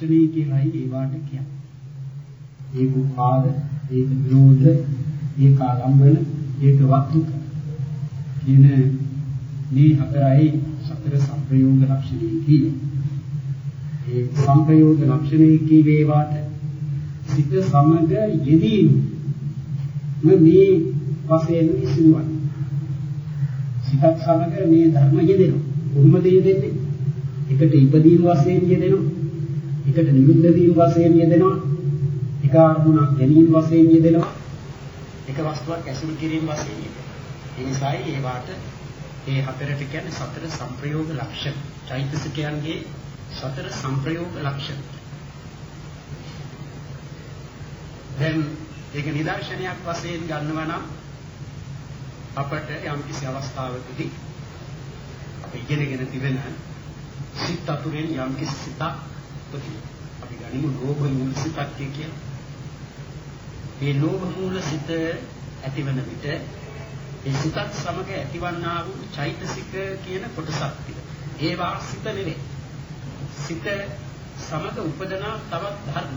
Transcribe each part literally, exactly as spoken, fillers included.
ලක්ෂණය කියලායි ඒවාට කියන්නේ. ඒක උපාද, ඒක නිරෝධ, ඒක ආලම්බන, ඒක වත්තුක කියන මේ හතරයි සතර සංප්‍රයෝග ලක්ෂණය කියන්නේ. ඒ සංප්‍රයෝග ලක්ෂණය කියවේවාට සිත සමග යෙදීම මේ වශයෙන් ඉසිවන්නේ. සිතත් සමග මේ ධර්ම යෙදෙනවා. කොහොමද යෙදෙන්නේ? එකට ඉපදීම වශයෙන් යෙදෙනවා. එකට නිරුද්ධ වීම වශයෙන් යෙදෙනවා. එක අරමුණක් ගැනීම වශයෙන් යෙදෙනවා. එක වස්තුවක් ඇසුරු කිරීම වශයෙන් යෙදෙනවා. ඒ නිසායි ඒ වාට මේ හතරට කියන්නේ සතර සංප්‍රයෝග ලක්ෂණ. චෛතසිකයන්ගේ සතර සංප්‍රයෝග ලක්ෂණ. දැන් ඒක නිදර්ශනයක් වශයෙන් ගන්නවා නම් අපට යම් කිසි අවස්ථාවකදී අපි ඉගෙනගෙන තිබෙන සිත් අතුරෙන් යම් කිසි සිතක් උපදින. අපි ගනිමු ලෝභ මූල සිතක් කියලා. මේ ලෝභ මූල සිත ඇතිවන විට ඒ සිතත් සමග ඇතිවන්නා වූ චෛතසික කියන කොටසක් තිබෙනවා. ඒවා සිත නෙවෙයි. සිත සමග උපදනා තවත් ධර්ම.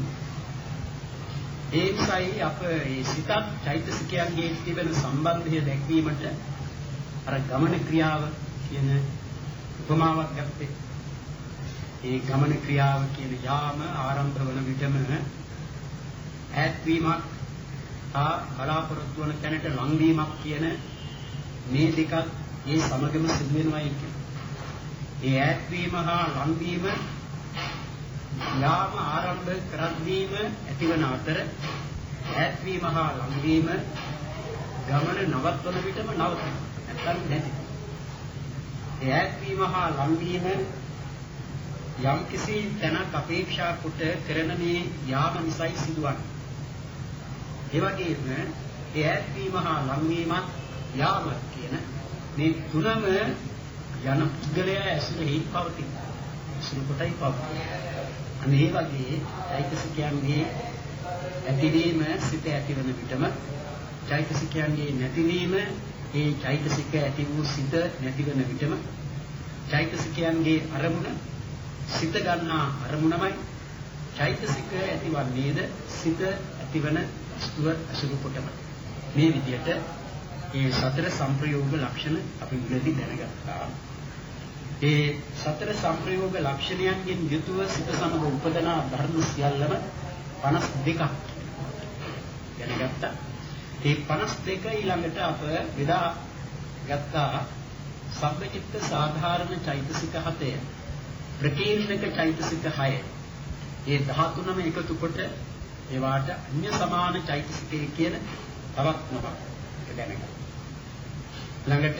ඒ නිසායි අප මේ සිතත් චෛතසිකයන්ගේ තිබෙන සම්බන්ධය දැක්වීමට අර ගමන ක්‍රියාව කියන උපමාවක් ගත්තේ. ඒ ගමන ක්‍රියාව කියන යාම ආරම්භ වන විටම ඈත්වීමක් හා බලාපොරොත්තු වන තැනට ලංවීමක් කියන මේ දෙකත් ඒ සමගම සිදු වෙනවායි කියන්නේ. ඒ ඈත්වීම හා ලංවීම යාම ආරම්භ කරද්දීම ඇතිවන අතර ඈත්වීම හා ලංවීම ගමන නවත්වන විටම නවතන. නැත්නම් නැති. ඒ ඈත්වීම හා ලංවීම යම් කිසි තැනක් අපේක්ෂා කොට කරන මේ යාම නිසායි සිදුවන්නේ. ඒ වගේම ඒ ඈත්වීම හා ලංවීමත් යාම කියන මේ තුනම යන පුද්ගලයා ඇසුරෙහි පවතින. සිදු කොටයි පවතින. අනේ වගේ චෛතසිකයන්ගේ ඇතිවීම සිත ඇතිවන විටම චෛතසිකයන්ගේ නැතිවීම ඒ චෛතසික ඇති වූ සිත නැතිවන විටම චෛතසිකයන්ගේ අරමුණ සිත ගන්නා අරමුණමයි චෛතසික ඇතිවන්නේද සිත ඇතිවන වස්තුව අසුරු කොටම. මේ විදිහට ඒ සතර සංප්‍රයෝග ලක්ෂණ අපි මුලදී දැනගත්තා. ඒ සතර සංප්‍රයෝග ලක්ෂණයන්ගෙන් යුතුව සිත සමග උපදනා ධර්ම සියල්ලම පනස් දෙකක් දැනගත්තා. ඒ පනස් දෙක ඊළඟට අප බෙදා ගත්තා සබ්බචිත්ත සාධාරණ චෛතසික හතය, ප්‍රකීර්ණක චෛතසික හය. ඒ දහතුනම එකතු කොට ඒවාට අන්‍ය සමාන චෛතසිකය කියන තවත් නමක් දැනගත්තා. ළඟට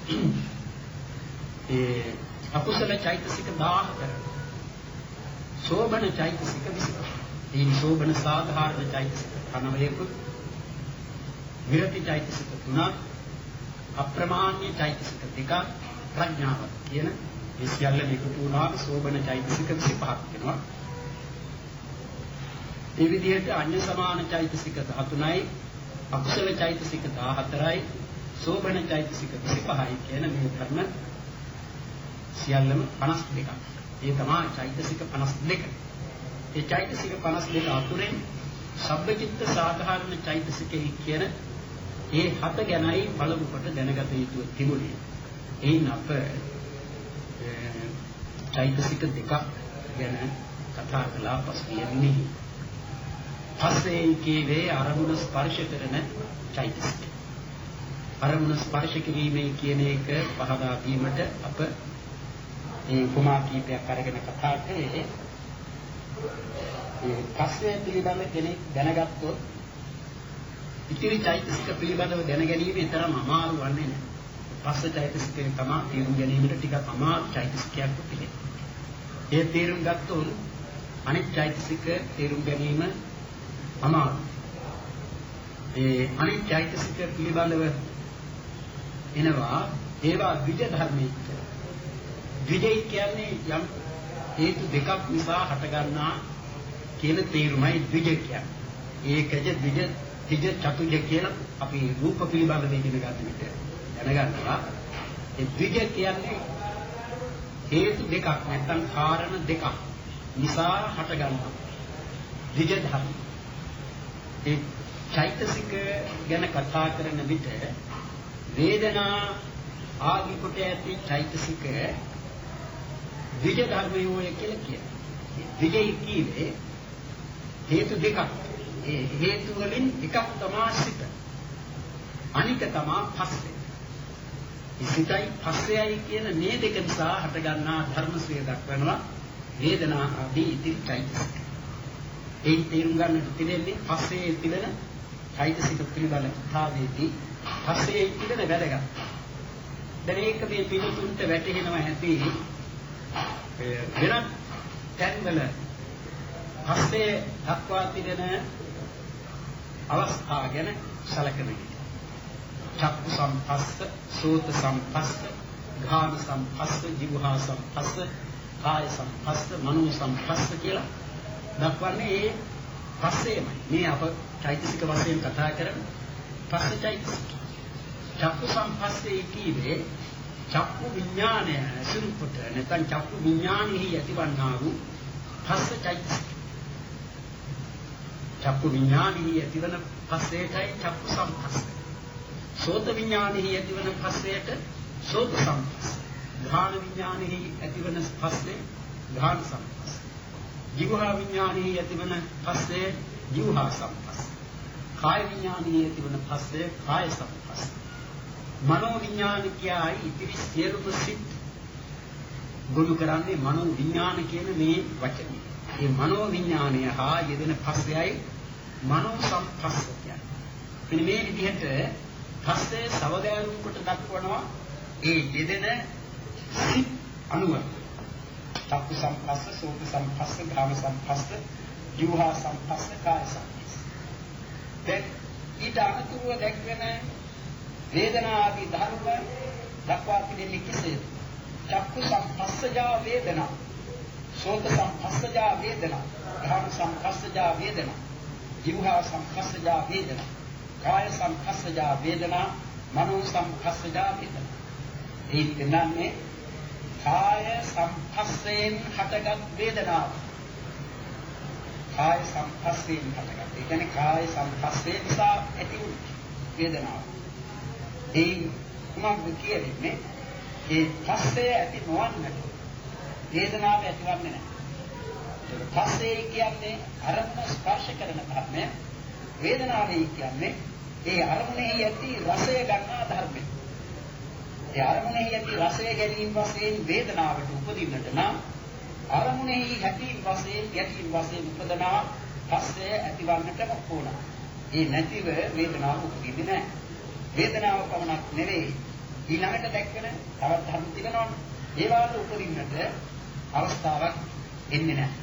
ඒ අකුසල චෛතසික දාහතර, සෝබන චෛතසික විසිපහ. ඒ සෝබන සාධාරණ චෛතසික අනවයකුත්, විරති චෛතසික තුනක්, අප්‍රමාණ්‍ය චෛතසික දෙකක්, ප්‍රඥාව කියන මේ සියල්ල එකතු වුණාම සෝබන චෛතසික විසිපහක් වෙනවා. ඒ විදිහට අන්‍ය සමාන චෛතසික දහතුනයි, අකුසල චෛතසික දාහතරයි, සෝබන චෛතසික විසිපහයි කියන මේ ධර්ම සියල්ලම පනස් දෙකක්. ඒ තමයි චෛතසික පනස් දෙක. ඒ චෛතසික පනස් දෙක අතුරෙන් සබ්බචිත්ත සාධාරණ චෛතසිකයි කියන ඒ හත ගැනයි පළමු කොට දැනගත යුතු තිබුණේ. එයින් අප චෛතසික දෙකක් ගැන කතා කළා පසුගියදී. පස්සේ කීවේ අරමුණ ස්පර්ශ කරන චෛතසික. අරමුණ ස්පර්ශ කිරීමේ කියන එක පහදා දීමට අප ඒ උපමා කීපයක් අරගෙන කතා කළේ. ඒ පස්සේ පිළිබඳ කෙනෙක් දැනගත්තොත් ඉතිරි චෛතසික පිළිබඳව දැනගැනීමේ තරම් අමාරු වන්නේ නැහැ. පස්සේ චෛතසිකේ තමයි තේරුම් ගැනීමට ටිකක් අමාරු චෛතසිකයක් පිළිගන්නේ. ඒ තේරුම් ගත්තොත් අනිත් චෛතසික තේරුම් ගැනීම අමාරු. ඒ අනිත් චෛතසික පිළිබඳව එනවා ඒවා ද්විජ ධර්මයි. ද්විජය කියන්නේ යම් හේතු දෙකක් නිසා හටගන්නා කියන තේරුමයි ද්විජ කියන්නේ. ඒකජ ද්විජ ත්‍රිජ චතුජ කියලා අපි රූප පිළිබඳව ඉගෙන ගන්න විට දැනගන්නවා. ඒ ද්විජ කියන්නේ හේතු දෙකක් නැත්නම් කාරණ දෙකක්. නිසා හට ගන්නවා. ඍජ ධර්ම. ඒ චෛතසික ගැන කතා කරන විට වේදනා ආදී කොට ඇති චෛතසික ඍජ ධර්මයෝය කියලා කියනවා. ඍජයි කියන්නේ හේතු දෙකක්. ඒ හේතු වලින් එකක් තමයි සිත. අනික තමයි පස්සේ. සිතයි පස්සෙයි කියන මේ දෙක නිසා හට ගන්නා ධර්මස්වය දක්වනවා වේදනා ආදී ඉතිරි චෛතසික. ඒ තේරුම් ගන්නට තිබෙන්නේ පස්සේ තිබෙන චෛතසික පිළිබඳ කතාවේදී පස්සේ තිබෙන වැදගත්. දැන් ඒක මේ පිළිතුන්ට වැටහෙනවා ඇති වෙනත් තැන්වල පස්සේ දක්වා තිබෙන අවස්ථා ගැන සැලකෙන විට චක්කු සම්පස්ස, සෝත සම්පස්ස, ඝාන සම්පස්ස, ජීවහා සම්පස්ස, කාය සම්පස්ස, මනෝ සම්පස්ස කියලා දක්වන්නේ ඒ පස්සේමයි. මේ අප චෛතසික වශයෙන් කතා කරන්නේ පස්ස චෛතසික. චක්කු සම්පස්සේ කීවේ චක්කු විඥානය සිරුපට නැත්නම් චක්කු විඥානෙහි ඇතිවන්නා වූ පස්ස චෛතසික. චක්කු විඥානෙහි ඇතිවන පස්සේටයි චක්කු සම්පස්ස. සෝත විඥානෙහි ඇතිවන පස්සේට සෝත සම්පස්ස. ඝාන විඥානෙහි ඇතිවන පස්සේ ඝාන සම්පස්ස. ජීවහා විඥානෙහි ඇතිවන පස්සේ ජීවහා සම්පස්ස. කාය විඥානෙහි ඇතිවන පස්සේ කාය සම්පස්ස. මනෝ විඥානිකයයි ඉතිරි සියලුම සිත් ගොනු කරන්නේ මනෝ විඥාන කියන මේ වචනේ. මේ මනෝ විඥානය හා යෙදෙන පස්සෙයි මනෝ සම්පස්ස කියන්නේ. මෙන්න මේ විදිහට පස්සේ සවදාරුම් කොට දක්වනවා ඒ යෙදෙන සිත් අනුව. චක්කු සම්පස්ස, සෝත සම්පස්ස, ඝාන සම්පස්ස, ජීවහා සම්පස්ස, කාය සම්පස්ස. දැන් ඊට අනුතුරුව දැක්වෙන වේදනා ආදී ධර්ම දක්වා තිබෙන්නේ කෙසේද? චක්කු සම්පස්සජා වේදනා, සෝත සම්පස්සජා වේදනා, ඝාන සම්පස්සජා වේදනා, ජීවහා සම්පස්සජා වේදනා, කාය සම්පස්සජා වේදනා, මනෝ සම්පස්සජා වේදනා. ඒ කියන්නේ කාය සම්පස්සයෙන් හටගත් වේදනාව. කාය සම්පස්සයෙන් හටගත්. ඒ කියන්නේ කාය සම්පස්සේ නිසා ඇති වූ වේදනාව. ඒ මොනවද කියන්නේ? ඒ පස්සේ ඇති නොවන්නට වේදනාව ඇතිවන්නේ නැහැ. පස්සේ කියන්නේ අරමුණ ස්පර්ශ කරන ධර්මය. වේදනාවයි කියන්නේ ඒ අරමුණෙහි ඇති රසය ගන්නා ධර්මය. ඒ අරමුණෙහි ඇති රසය ගැනීම වශයෙන් වේදනාවට උපදින්නට නම් අරමුණෙහි හැටීම් වශයෙන් යටීම් වශයෙන් උපදනා පස්සේ ඇතිවන්නට ඕන. ඒ නැතිව වේදනාව උපදින්නේ නැහැ. වේදනාව පමණක් නෙවෙයි ඊළඟට දැක්වෙන තවත් ධර්ම තිබෙනවානේ. ඒවාට උපදින්නට අවස්ථාවක් එන්නේ නැහැ.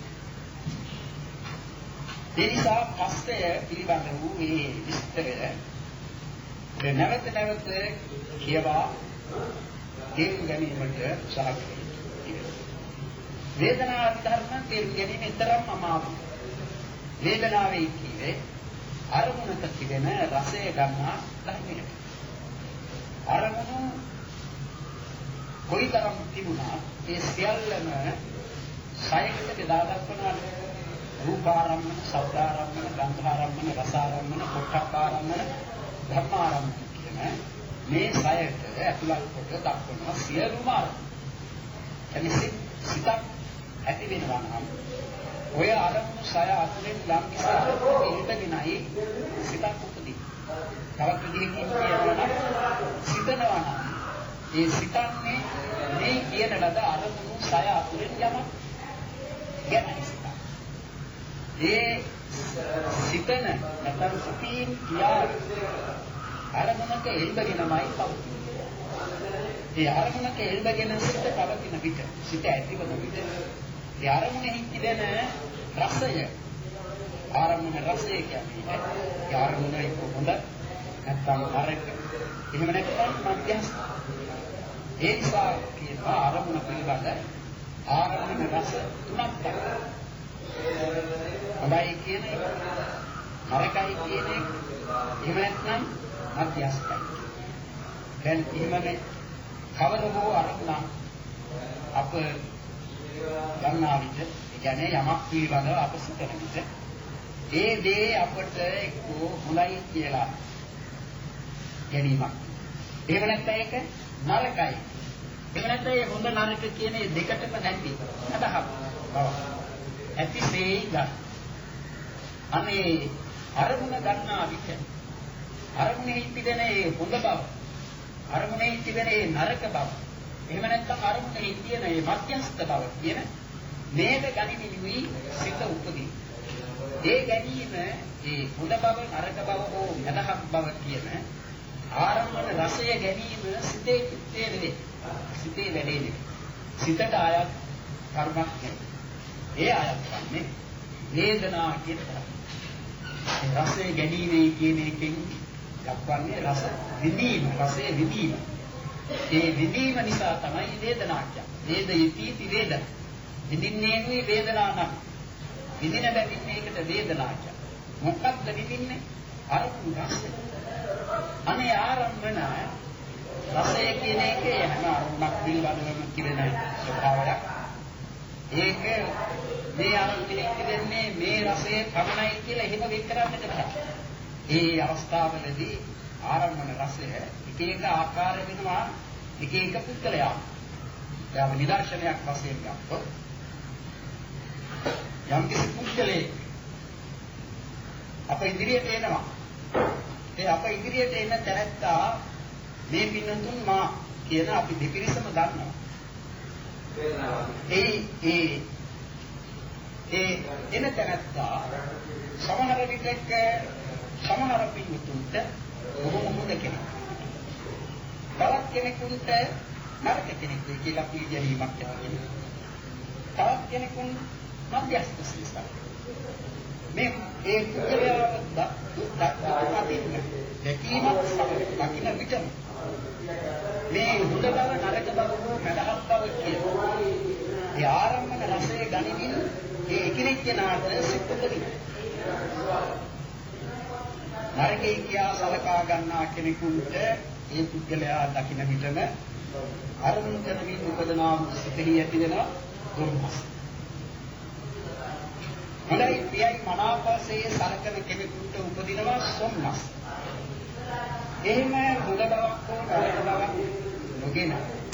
ඒ නිසා පස්ය පිළිබඳ වූ මේ විස්තරය නැවත නැවත කියවා තේරුම් ගැනීමට උත්සාහ කරනවා. වේදනා ධර්ම තේරුම් ගැනීම තරම් අමාරුයි. වේදනාවේ කියන්නේ අරමුණක තිබෙන රසය ගන්නා ධර්මයක්. අරමුණු කොයිතරම් තිබුණා ඒ සියල්ලම සයකට බෙදා දක්වනවා. රූපාරම්මන, ශබ්දාරම්මන, ගන්ධාරම්මන, රසාරම්මන, පොට්ටබ්බාරම්මන, ධම්මාරම්මන කියන මේ සයට ඇතුළත් කොට දක්වනවා සියලුම අරමුණු. එනිසා සිතක් ඇති වෙනවා නම් ඔය අරමුණු සය අතුරෙන් යම් කිසි අරමුණක ඉඳගෙනයි සිතක් උපදින්නේ. තවත් විදිහකින් කියනවා නම් සිතනවා නම් ඒ සිතන්නේ මේ කියන ලද අරමුණු සය අතුරෙන් යමක් ගැනයි සිතක්. ඒ සිතන නැත්නම් සිතින් කියා අරමුණක එල්බගෙනමයි පවතින්නේ. ඒ අරමුණක එල්බගෙන සිත පවතින විට සිත ඇතිවන විට ඒ අරමුණෙහි තිබෙන රසය ආරම්භන රසය කියන්නේ ඒ ආරම්භන එක හොඳ නැත්නම් අරක එහෙම නැත්නම් මධ්‍යස්ථ. ඒ නිසා කියනවා ආරම්භන පිළිබඳ ආරම්භන රස තුනක් තියෙනවා. හොඳයි කියන එක, නරකයි කියන එක, එහෙම නැත්නම් මධ්‍යස්ථයි. දැන් එහෙමනේ කවර හෝ අරමුණ අප ගන්නා විට කියන්නේ යමක් පිළිබඳව අප සිතන විට ඒ දේ අපට එක්කෝ හොඳයි කියලා ගැනීමක්. එහෙම නැත්නම් ඒක නරකයි. එහෙම නැත්නම් ඒ හොඳ නරක කියන මේ දෙකටම නැති අදහක් බව. ඇතිසේ ගන්න. අනේ අරමුණ ගන්නා විට අරමුණේ තිබෙන ඒ හොඳ බව, අරමුණේ තිබෙන ඒ නරක බව, එහෙම නැත්නම් අරමුණේ තියෙන ඒ මධ්‍යස්ථ බව කියන මේක ගනිමිනුයි සිත උපදී. ඒ ගැනීම ඒ හොඳ බව, නරක බව හෝ මදහක් බව කියන ආරම්භන රසය ගැනීම සිතේ චිත්තේ නෙවේ. සිතේ වැඩේ නෙවේ. සිතට ආයත් කර්මක් නෙවේ. ඒ ආයත් වන්නේ වේදනා කියන එක. රසය ගැනීමේ කියන එකෙන් දක්වන්නේ රස විඳීම, රසය විඳීම. ඒ විඳීම නිසා තමයි වේදනා කියන්නේ. වේදිතී වේදන. විඳින්නේ නුයි වේදනා නම්. විඳින බැවින් මේකට වේදනා කියන්නේ. මොකක්ද විඳින්නේ? අරමුණු රසය. අනේ ආරම්භන රසය කියන එකේ හැම අරමුණක් පිළිබඳවම තිබෙන ස්වභාවයක්. ඒක මේ අරමුණෙක් දෙන්නේ මේ රසයේ පමණයි කියලා එහෙම වෙන් කරන්නට බෑ. ඒ අවස්ථාවලදී ආරම්භන රසය එක එක ආකාර වෙනවා එක එක පුද්ගලයා. දැන් නිදර්ශනයක් වශයෙන් ගත්තොත් යම් කිසි පුද්ගලයෙක් අප ඉදිරියට එනවා. ඒ අප ඉදිරියට එන තැනැත්තා මේ පින්නතුන් මා කියන අපි දෙපිරිසම දන්නවා. ඒ ඒ ඒ එන තැනැත්තා සමහර විටක සමහර පින්නතුන්ට බොහොම හොඳ කෙනෙක්. තවත් කෙනෙකුට නරක කෙනෙක් කියලා පිළිගැනීමක් ඇති. තවත් කෙනෙකුන් මධ්‍යස්ථ ශ්‍රේෂ්ඨ. මේ ඒ පුද්ගලයාව දක්වපතින්න දැකීමක් දකින්න විටම මේ හොඳ බව නරක බව මදහත් බව කියන ඒ ආරම්භන රසයේ ගනිමින් ඒ එකිනෙක කෙනාට සිත්පොතකින් නරකේ කියා සලකා ගන්නා කෙනෙකුට ඒ පුද්ගලයා දකින්න විටම අරමුණු කරමින් උපදනා සිතෙහි ඇති වෙන දුර්මස්. හොඳයි ප්‍රියයි මනාපසේ සලකන කෙනෙකුට උපදිනවා සොම්නස්. එහෙම හොඳ බවක් හෝ නරක බවක් නොගෙන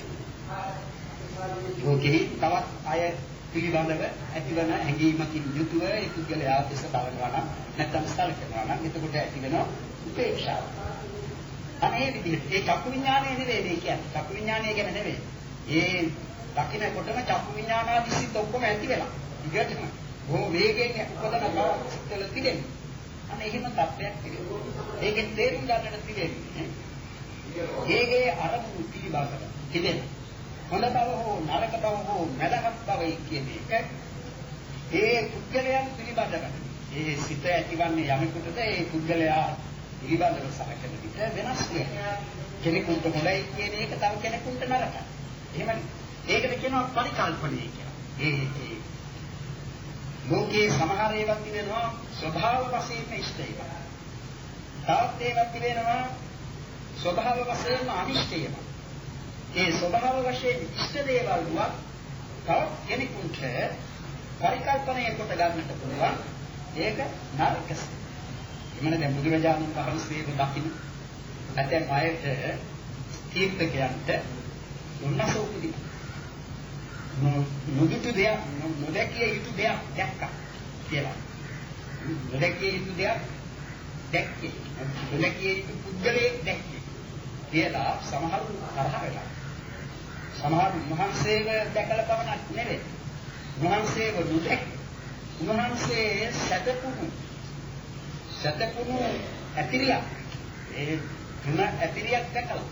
යෝගී තවත් අය පිළිබඳව ඇතිවන හැඟීමකින් යුතුව ඒ පුද්ගලයා දෙස බලනවා නම් නැත්නම් සලකනවා නම් එතකොට ඇති වෙන උපේක්ෂාව. අනේ විදිහට ඒ චක්කු විඥානය නෙවෙයි මේ කියන්නේ. චක්කු විඥානය ගැන නෙවෙයි. ඒ දකින්නකොටම චක්කු විඥානාදී සිත් ඔක්කොම ඇති වෙලා. ඊගටම බොහෝ වේගයෙන් උපදන බව සිත්වල තිබෙනවා. අනේ එහෙම තත්ත්වයක් තිබෙනවා. ඒකෙන් තේරුම් ගන්නට තිබෙන්නේ ඒකේ අරමුණු පිළිබඳව තිබෙන හොඳ බව හෝ නරක බව හෝ මදහත් බව කියන එක ඒ පුද්ගලයන් පිළිබඳව ඒ සිත ඇතිවන්නේ යමෙකුටද ඒ පුද්ගලයා පිළිබඳව සලකන විට වෙනස් වෙනවා. කෙනෙකුට හොඳයි කියන එක තව කෙනෙකුට නරකයි. එහෙමනේ. ඒකට කියනවා පරිකල්පනය කියලා. ඒ ඒ ලෝකයේ සමහර ඒවා තිබෙනවා ස්වභාව වශයෙන් ඉෂ්ට ඒවා. තවත් ඒවා තිබෙනවා ස්වභාව වශයෙන් අනිෂ්ට ඒවා. ඒ ස්වභාව වශයෙන් ඉෂ්ට දේවල් වුණා තවත් කෙනෙකුට පරිකල්පනය කොට ගන්නට පුළුවන්. ඒක නරකයි. එමණ දැන් බුදුරජාණන් වහන්සේව දකින්න නැත්නම් ආයත තීර්ථකයන්ට උන්නස උපදී නොදුටු දෙයක් නොදැකිය යුතු දෙයක් දැක්කා කියලා. නොදැකිය යුතු දෙයක් දැක්කේ. නොදැකිය යුතු පුද්ගලයෙක් දැක්කේ කියලා සමහරු තරහ වෙලා. සමහරු මහන්සේව දැකලා පමණක් නෙවෙයි. මහන්සේව නොදැක් උන්වහන්සේ සැතපුණු සැතපුණු ඇතිරියක් ඒ තුන ඇතිරියක් දැකලා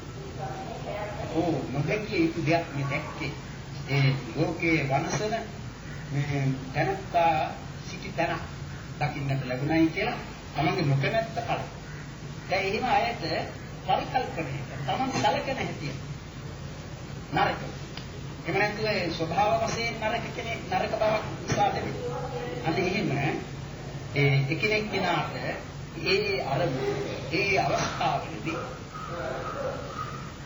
ඕ නොදැකිය යුතු දෙයක් මේ දැක්කේ. ඒ ලෝකයේ වනසන මේ දැනත්තා සිටි තැන දකින්නට ලැබුණයි කියලා තමන්ගේ නොකමැත්ත කල. දැන් එහෙම අයට පරිකල්පනය තමන් සැලකෙන හැටි නරක. එහෙම නැත්නම් ඒ ස්වභාව වශයෙන් නරක කෙනෙක් නරක බවක් නිසා දෙන්නේ. අන්න එහෙම ඒ එකිනෙක කෙනාට ඒ අරමුණ ඒ අවස්ථාවේදී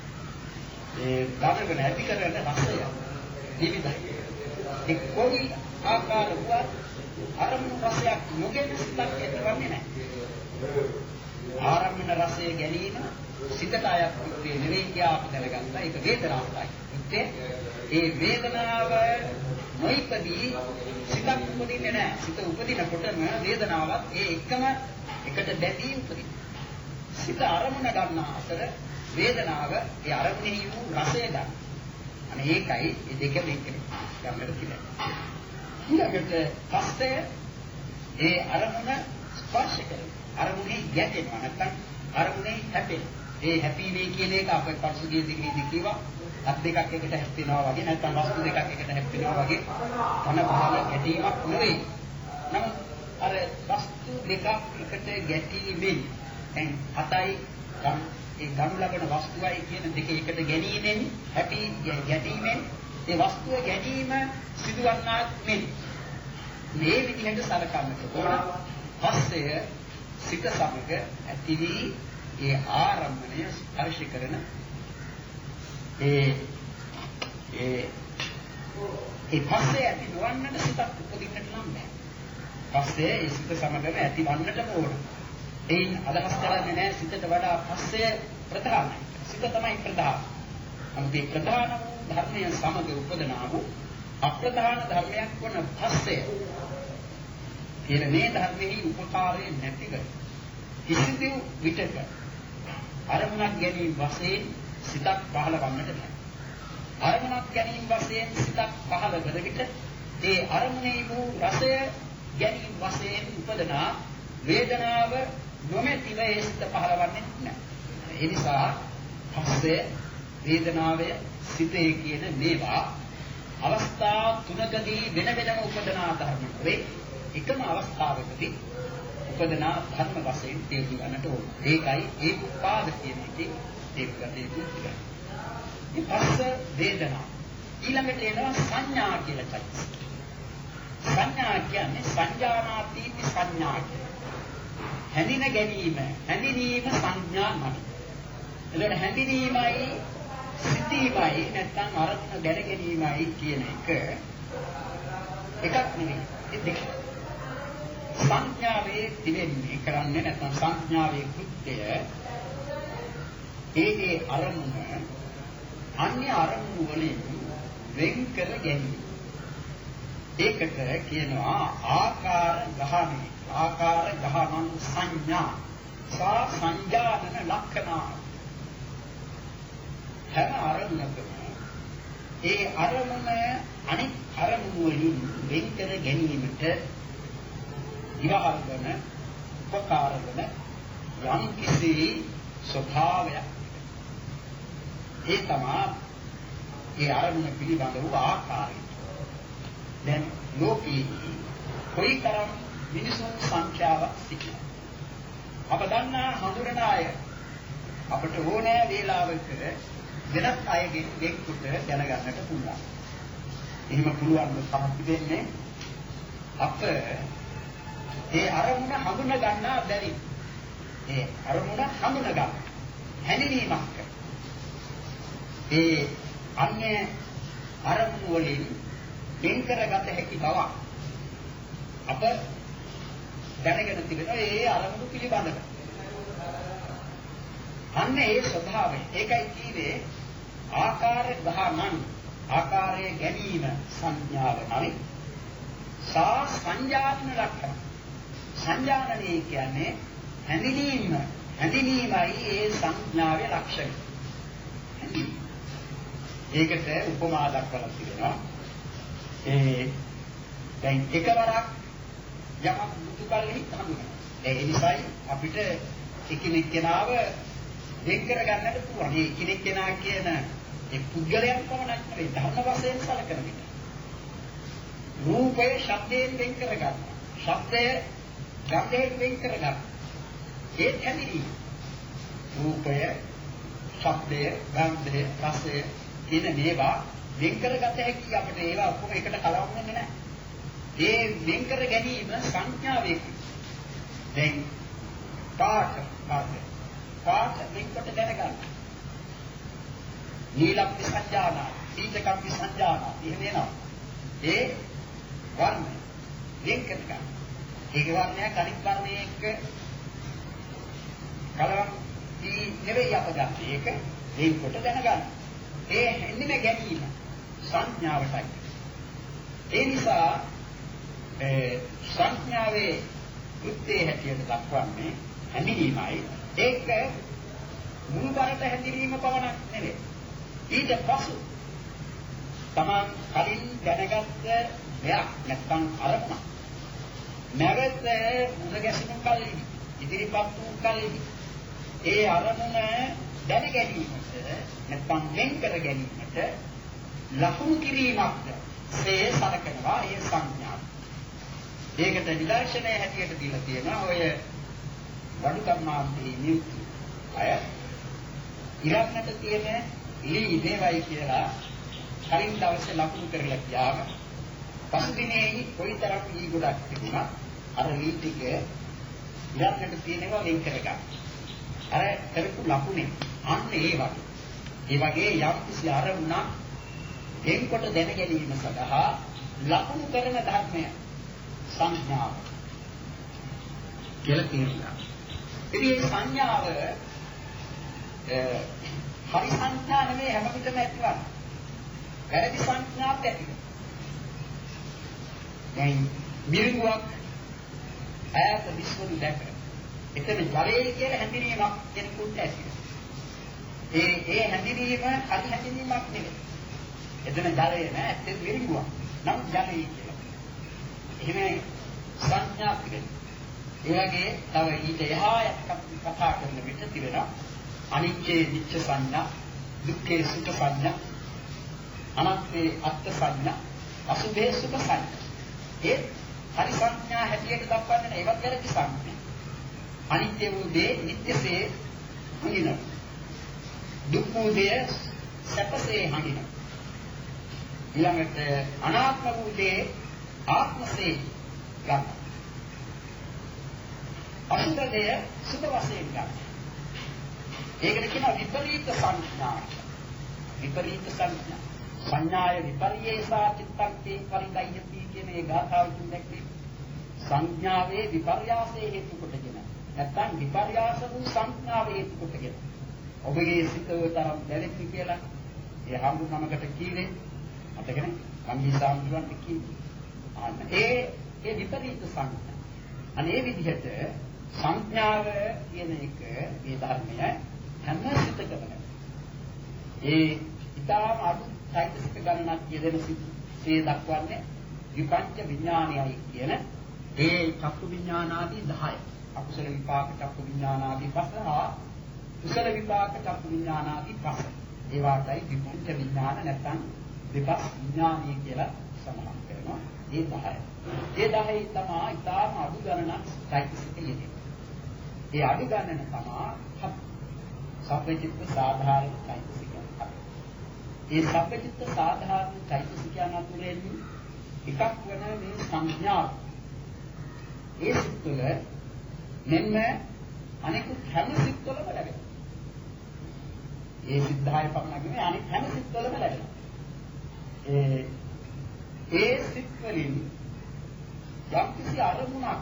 ඒ ධර්මගෙන ඇති කරන රසය විවිධයි. ඒ කොයි ආකාර වූ අරමුණු රසයක් නොගෙන සිතක් ඇතිවන්නේ නැහැ. ආරම්මන රසය ගැනීම සිතට අයත් කෘත්‍යය නෙවෙයි කියලා අපි දැනගත්තා. ඒක වේදනාවයි. කෘත්‍යය ඒ වේදනාව නොයිපදී සිතක් උපදින්නේ නැහැ. සිත උපදිනකොටම වේදනාවත් ඒ එකම එකට බැඳී උපදින. සිත අරමුණ ගන්න අතර වේදනාව ඒ අරමුණෙහි වූ රසය ගන්න. අනේ ඒකයි මේ දෙක වෙන් කරන්නේ. ගන්නට කියලා. ඊළඟට පස්සේ ඒ අරමුණ ස්පර්ශ කරනවා. අරමුණේ ගැටෙනවා නැත්නම් අරමුණේ හැපෙනවා. ඒ හැපීමේ කියන එක අපේ පසුගිය දිගේදී කිව්වා. අත් දෙකක් එකට හැප්පෙනවා වගේ නැත්නම් වස්තු දෙකක් එකට හැප්පෙනවා වගේ තන බහල ගැටීමක් නෙවෙයි. නමුත් අර වස්තු දෙකක් එකට ගැටීමෙන් දැන් අතයි ඒ ගනු ලබන වස්තුවයි කියන දෙක එකට ගැනීමෙන් හැපී ගැටීමෙන් ඒ වස්තුව ගැනීම සිදුවන්නාක් මෙන් මේ විදිහට සලකන්නට ඕන. පස්සේ සිත සමග ඇති වී ඒ ආරම්භණය ස්පර්ශ කරන ඒ ඒ ඒ පස්සේ ඇති නොවන්නට සිතක් උපදින්නට නම් බෑ. පස්සේ ඒ සිත සමගම ඇතිවන්නට ඕන. එයින් අදහස් කරන්නේ නැහැ සිතට වඩා පස්සේ ප්‍රධානයි. සිත තමයි ප්‍රධාන. නමුත් මේ ප්‍රධාන ධර්මයන් සමග උපදනා වූ අප්‍රධාන ධර්මයක් වන පස්සේ කියන මේ ධර්මෙහි උපකාරය නැතිව කිසිදු විටක අරමුණක් ගැනීම වශයෙන් සිතක් පහළවන්නට බෑ. අරමුණක් ගැනීම වශයෙන් සිතක් පහළ වන විට ඒ අරමුණේ වූ රසය ගැනීම වශයෙන් උපදනා වේදනාව නොමැතිව ඒ සිත පහළවන්නේ නැහැ. ඒ නිසා පස්සේ වේදනාවේ සිතේ කියන මේවා අවස්ථා තුනකදී වෙන වෙනම උපදනා ධර්ම වේ. එකම අවස්ථාවකදී උපදනා ධර්ම වශයෙන් තේරුම් ගන්නට ඕන. ඒකයි ඒ උපාද කියන එකේ ඒකටේ තුතිය. මේ පස්ස වේදනා ඊළඟට එනවා සංඥා කියලා චෛතසික. සංඥා කියන්නේ සංජානාති සංඥා කියන්නේ හැඳින ගැනීම, හැඳිනීම සංඥා නමයි. එතකොට හැඳිනීමයි සිතීමයි නැත්නම් අරමුණ දැන ගැනීමයි කියන එක එකක් නෙවෙයි. ඒ දෙක. සංඥාවේ තිබෙන්නේ කරන්නේ නැත්නම් සංඥාවේ කෘත්‍යය ඒකේ අරමුණ අන්‍ය අරමුණු වලින් වෙන් කර ගැනීම. ඒකට කියනවා ආකාර ගහණය. ආකාර ගහනං සංඥා සා සංජානන ලක්ෂණ. හැම අරමුණකම ඒ අරමුණ අනිත් අරමුණු වලින් වෙන් කර ගැනීමට ඉවහල් වන උපකාර වන යම් කිසි ස්වභාවයක්. ඒ තමයි ඒ අරමුණ පිළිබඳ වූ ආකාරය. දැන් ලෝකී කොයිතරම් මිනිසුන් සංඛ්‍යාවක් සිටිනවා. අප දන්නා හඳුනන අය අපට ඕනෑ වේලාවක වෙනත් අයගෙන් එක්කට දැනගන්නට පුළුවන්. එහෙම පුළුවන් තමයි දෙන්නේ අප ඒ අරමුණ හඳුන ගන්නා බැරි. ඒ අරමුණ හඳුන ගන්න. හැඳිනීමක්. ඒ අන්‍ය අරමුණු වලින් වෙන් කරගත හැකි බව අප දැනගෙන තිබෙනවා ඒ අරමුණු පිළිබඳව. අන්න ඒ ස්වභාවය. ඒකයි කීවේ ආකාර ගහනං ආකාරයේ ගැනීම සංඥාව නමයි. සා සංජානන ලක්ෂණ. සංජානනය කියන්නේ හැඳිනීම. හැඳිනීමයි ඒ සංඥාවේ ලක්ෂණය. හැඳිනීම. ඒකට උපමා දක්වලා තිබෙනවා. ඒ දැන් එකවරක් යමක් මුතු කල්හි හඳුනනවා. ඒ නිසායි අපිට එකිනෙක කෙනාව වෙන් කර ගන්නට පුළුවන්. මේ එකිනෙක කෙනා කියන ඒ පුද්ගලයන් පමණක් නෙවෙයි ධර්ම වශයෙන් සැලකන විට. රූපේ ශබ්දයෙන් වෙන් කර ගන්නවා. ශබ්දය ගන්ධයෙන් වෙන් කර ගන්නවා. ඒ හැදිරි රූපය, ශබ්දය, ගන්ධය, රසය කියන මේවා වෙන් කරගත හැකි අපිට ඒවා ඔක්කොම එකට කලවන්නේ නැහැ. ඒ වෙන් කර ගැනීම සංඥාවේ. දැන් පාට මාර්ගය. පාට වෙන්කොට දැනගන්න. නීලප්පි සංජානා, පීතකප්පි සංජානා එහෙම එනවා. ඒ වර්ණය ලින්ක් කරගන්න. ඒක වර්ණයක් අනිත් වර්ණයේ එක්ක කලවම් දී නෙවෙයි අප ගන්න. ඒක ලින්ක් කොට දැනගන්න. ඒ හැඳින ගැනීම සංඥාවටයි. ඒ නිසා ඒ සංඥාවේ කෘත්‍යයේ හැටියට දක්වන්නේ හැඳිනීමයි. ඒක මුළු බරට හැඳිනීම පවණක් නෙවෙයි. ඊට පසු තමන් කලින් දැනගත්ත දෙයක් නැත්නම් අරමුණක් නැවත මුල ගැසෙන කල්හි ඉදිරිපත් වූ කල්හි ඒ අරමුණ දැන ගැනීමට නැත්නම් වෙන් කර ගැනීමට ලකුණු කිරීමක්ද සේ සලකනවා ඒ සංඥාව. ඒකට නිදර්ශනය හැටියට දීලා තියෙනවා ඔය වඩු කර්මාන්තයේ නියුක්ති අය ඉරන්නට තියෙන ලී දේවයි කියලා කලින් දවසේ ලකුණු කරලා ගියාම පසුදිනේ කොයිතරම් ලී ගොඩක් තිබුණා අර ලී ටික ඉරන්නට තියෙනවා වෙන් කරගන්න. අර කරපු ලකුණේ අන්න ඒ වගේ. ඒ වගේ යම් කිසි අරමුණක් එන්කොට දැන ගැනීම සඳහා ලකුණු කරන ධර්මය සංඥාව කියලා කියනවා. ඉතින් මේ සංඥාව හරි සංඥා නෙමෙයි හැම විටම ඇතිවන්නේ. වැරදි සංඥාවක් ඇති. දැන් මිරිඟුවක් ඈත විශ්වරු දැක එතන ජලයේ කියලා හැඳිනීමක් කෙනෙකුට ඇති. ඒ ඒ හැඳිනීම හරි හැඳිනීමක් නෙවෙයි. එතන ජලය නෑ ඇත්තට මිරිඟුවක්. නම් ජලයේ කියලා. එහෙම සංඥා පිළිගන්න. ඒ වගේ තව ඊට එහා කතා කරන විට තිබෙනවා අනිච්චේ නිච්ච සංඥා, දුක්ඛේ සුඛ සංඥා, අනාත්මේ අත්ථ සංඥා, අසුභේ සුඛ සංඥා. ඒ හරි සංඥා හැටියට දක්වන්නේ ඒවත් වැරදි සංඥා. අනිත්‍ය වූ දේ නිට්ටසේ හඳිනවා. දුක් වූ දේ සැපසේ හඳිනවා. ඊළඟට අනාත්ම වූ දේ ආත්මසේ ගන්න. අසුභය සුඛ වශයෙන් ගන්න. ඒකට කියනවා විපරීත සංඥා. විපරීත සංඥා. සංඥාය විපර්යේසා චිත්තං පරිගයති කියන ඒ ගාථාවකින් දැක්කේ සංඥාවේ විපර්යාසයේ හේතු කොටගෙන. නැත්නම් විපර්යාස වූ සංඥාවේ හේතු කොටගෙන. ඔබගේ සිතේ තරම් දැලෙති කියලා ඒ හඳුනනකට කීවේ අතගෙන සංගීතාම්දුරන් කීවේ. අන්න ඒ ඒ විපරීත සංඥා. අනේ විදිහට සංඥාව කියන එක මේ ධර්මය හැම සිතකම ඒ ඊටාම අඩු චෛතසික ගණනක් යෙදෙන සිතේ දක්වන්නේ විපංච විඥානයයි කියන ඒ චක්කු විඥානාදී දහය. අකුසල විපාක චක්කු විඥානාදී පහ හා කුසල විපාක චක්කු විඥානාදී පහ. ඒ වාටයි විපංච විඥාන නැත්නම් විපස් විඥානය කියලා සමාන කරනවා. ඒ දහය. ඒ දහය තමයි ඊටාම අඩු ගණනක් චෛතසික යෙදෙන්නේ. ඒ අඩු ගණන තමයි සබ්බචිත්ත සාධාරණ චෛතසික. ඒ සබ්බචිත්ත සාධාරණ චෛතසිකයන් අතුරෙන් එකක් වන මේ සංඥාව. ඒ සිත් තුළ මෙන්න අනෙකුත් හැම සිත් තුළම ලැබෙනවා. ඒ සිද්ධාය පමණක් නෙවෙයි අනෙක් හැම සිත් තුළම ලැබෙනවා. ඒ ඒ සිත් වලින් යම් කිසි අරමුණක්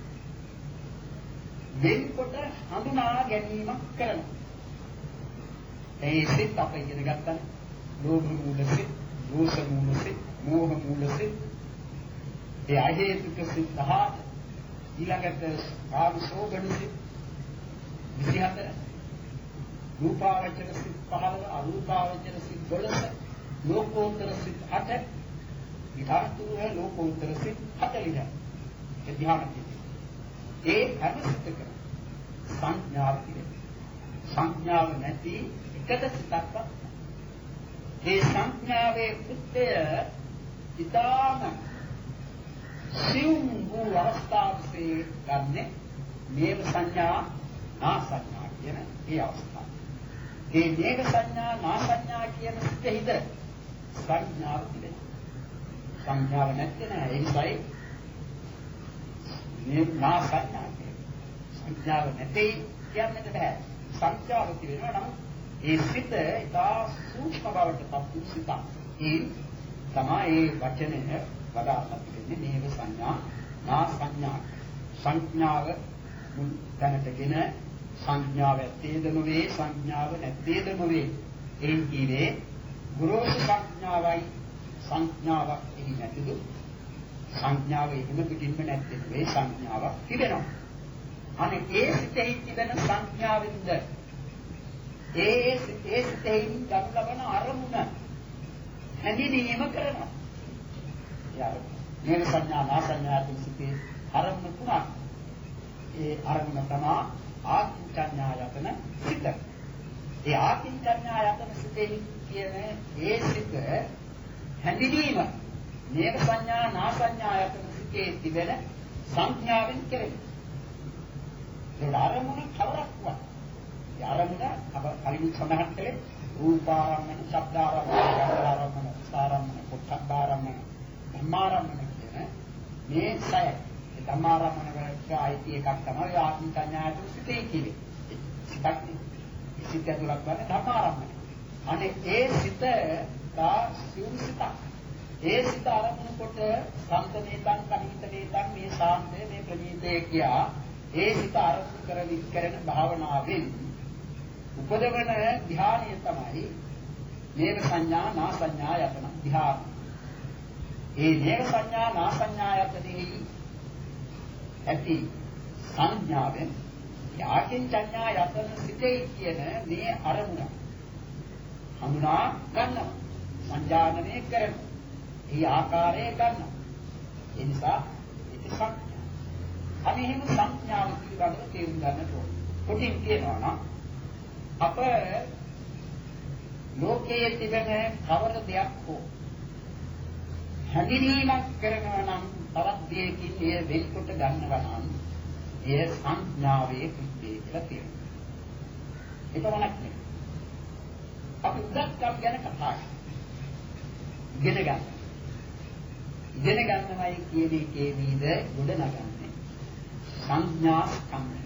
වෙන්කොට හඳුනා ගැනීමක් කරනවා. ඒ සිත් අප ඉගෙන ගත්තා. ලෝභ මූල සිත්, දෝෂ මූල සිත්, මෝහ මූල සිත්, ඒ අහේතුක සිත් දහය, ඊළඟට ආවසෝගණ සිත් විසිහතර, රූපාවචර සිත් පහළව, අරූපාවචර සිත් දොළොස්, ලෝකෝත්තර සිත් අට, විධාතුරුව ලෝකෝත්තර සිත් හතළිහ. ඒ ධ්‍යාන ඒ හැම සිතකම සංඥාව පිළිබඳ සංඥාව නැති එකද සිතක්වත් ඒ සංඥාවේ කෘත්‍ය ඊටාම සිවුම් වූ අවස්ථාවසේ ගන්න මේව සංඥා නා සංඥා කියන ඒ අවස්ථාව. ඒ මේව සංඥා නා සංඥා කියන සිතෙහිද සංඥාව පිළිබඳ සංඥාව නැත්නම් ඒ නිසායි මේ නා සංඥා සංඥාව නැtei කියන්නට බෑ. සංඥාව කියනවා නම් ඒ සිත ඉතා සූක්ෂම බවට පත් වූ සිතක්. ඒ තමයි ඒ වචනය වදාළා තිබෙන්නේ නේව සංඥා නා සංඥා සංඥාව දැනටගෙන සංඥාව ඇත්තේද නොවේ සංඥාව නැත්තේද නොවේ එයින් කීවේ ගුරුසු සංඥාවයි සංඥාවක් එහි නැතිදු සංඥාව එහෙම පිටින්ම නැත්තේ වේ සංඥාවක් තිබෙනවා අනේ ඒ සිතෙහි තිබෙන සංඥාවෙන්ද ඒ ඒ සිතෙහි ගන්නවන අරමුණ හැඳිනීම කරනවා යාර මේ සංඥා නා සංඥාතුන් සිතේ අරමුණ තුනක් ඒ අරමුණ තමයි ආකින්චඤ්ඤායතන සිත. ඒ ආකින්චඤ්ඤායතන සිතේ කියන ඒ සිත හැඳිනීම නේව සංඥා නා සංඥායතන සිතේ තිබෙන සංඥාවෙන් කෙරෙනවා. ඒ අරමුණ කවරක්වත්. ඒ අරමුණ අප කලින් සඳහන් කළේ රූපාරම්මන, ශබ්දාරම්මන, ගන්ධාරම්මන, රසාරම්මන, පොට්ටබ්බාරම්මන, ධම්මාරම්මන කියන මේ සය ධම්මාරම්මන වලට ආйти එකක් තමයි ආකින්චඤ්ඤායතන සිතේ කියන්නේ. සිතක් සිත ඇතුළත් වන ධම්මාරම්මන. අනේ ඒ සිත තා සිව් සිතක්. ඒ සිත ආරම්භන කොට සම්තනේතං කනිතනේතං මේ සාන්තේ මේ ප්‍රණීතේ කියා ඒ සිත ආරම්භ කරමින් කරන භාවනාවෙන් උපදවන ධ්‍යානය තමයි නේව සංඥා නා සංඥා යතන ධ්‍යාන. ඒ නේව සංඥා නා සංඥා යතනෙහි ඇති සංඥාවෙන් ආකින්චඤ්ඤා යතන සිතේ කියන මේ අරමුණ හඳුනා ගන්නවා සංජානනය කරනවා ඒ ආකාරයේ ගන්නවා ඒ නිසා ඒක සංඥා අපි හිමු සංඥාව පිළිබඳව තේරුම් ගන්නට ඕන කොටින් කියනවා නම් අප ලෝකයේ තිබෙන කවර දෙයක් හෝ හැඳිනීමක් කරනවා නම් තවත් දෙයකින් එය වෙන්කොට ගන්නවා නම් එය සංඥාවේ කෘත්‍යය කියලා කියනවා. ඒකමනක් නෙවෙයි. අපි උදක්කම් ගැන කතා කරනවා. ඉගෙන ගන්න. ඉගෙන ගන්නවයි කියන එකේදීද ගොඩ නගන්නේ සංඥා ස්කන්ධය.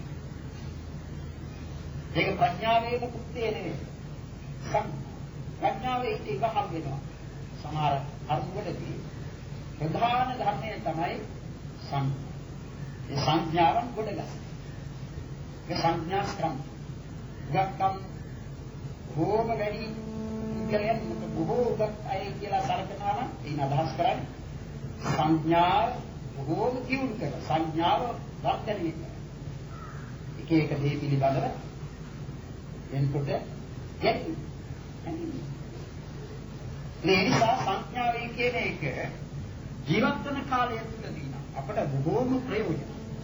ඒක ප්‍රඥාවේම කෘත්‍යය නෙවෙයි. ප්‍රඥාවේ ඊට ඉවහල් වෙනවා. සමහර අර්ථවලදී ප්‍රධාන ධර්මය තමයි සංඥා. ඒ සංඥාවන් ගොඩගස්. ඒ සංඥා ස්කන්ධ. ගක්කම් භෝම වැඩි ඉගෙනගෙන බොහෝ උගත් අය කියලා සලකනවා නම් ඒන අදහස් කරන්නේ සංඥා බොහෝම දියුණු කර සංඥාව වර්ධනය කර. එක එක දේ පිළිබඳව එන්කොට යැයි. මේ නිසා සංඥාවේ කියන එක ජීවත් වෙන කාලය තුළදී අපට බොහෝම ප්‍රයෝජන.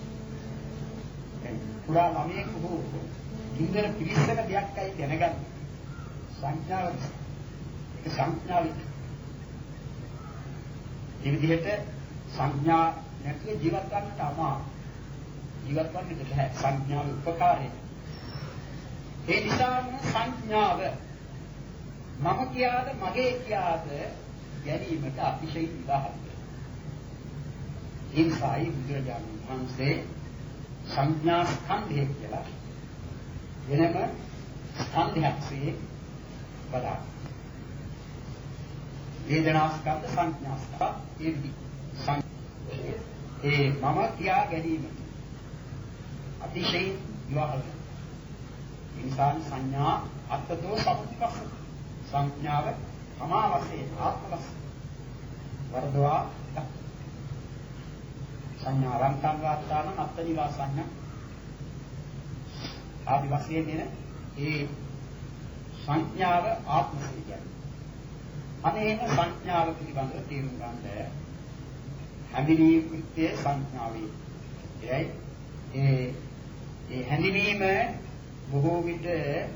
පුරා ළමයෙක් හෝ ඉන්දර පිළිස්සක දෙයක් අයි දැනගන්න. සංඥාව ඒක සංඥාවික. මේ විදිහට සංඥා නැතිව ජීවත් වන්නට අමාරුයි. ජීවත් වන්නට බැහැ සංඥාවේ උපකාරය. ඒ නිසාම සංඥාව මම කියාද මගේ කියාද ගැනීමට අතිශය විවාහයි. ඉන්සයි බුදුරජාණන් වහන්සේ සංඥා ස්කන්ධය කියලා වෙනම ස්කන්ධයක්සේ වදා. වේදනා ස්කන්ධ සංඥා ස්කන්ධ ඒ ඒ මම කියා ගැනීමට අතිශය විවාහයි. ඉන්සාන් සංඥා අත්තෝ සමුප්පස්ස සංඥාව සමාවසේ ආත්මවස් වර්ධවා සංඥාරම් සංවාදාන අත්තිවා සංඥා ආදි වශයෙන් එන ඒ සංඥාව ආත්මසේ කියන්නේ. අනේක සංඥාව පිළිබඳව තේරුම් ගන්න හැඳිනීම කෘත්‍ය සංඥාවේ. ඒයි ඒ ඒ හැඳිනීම බොහෝ විට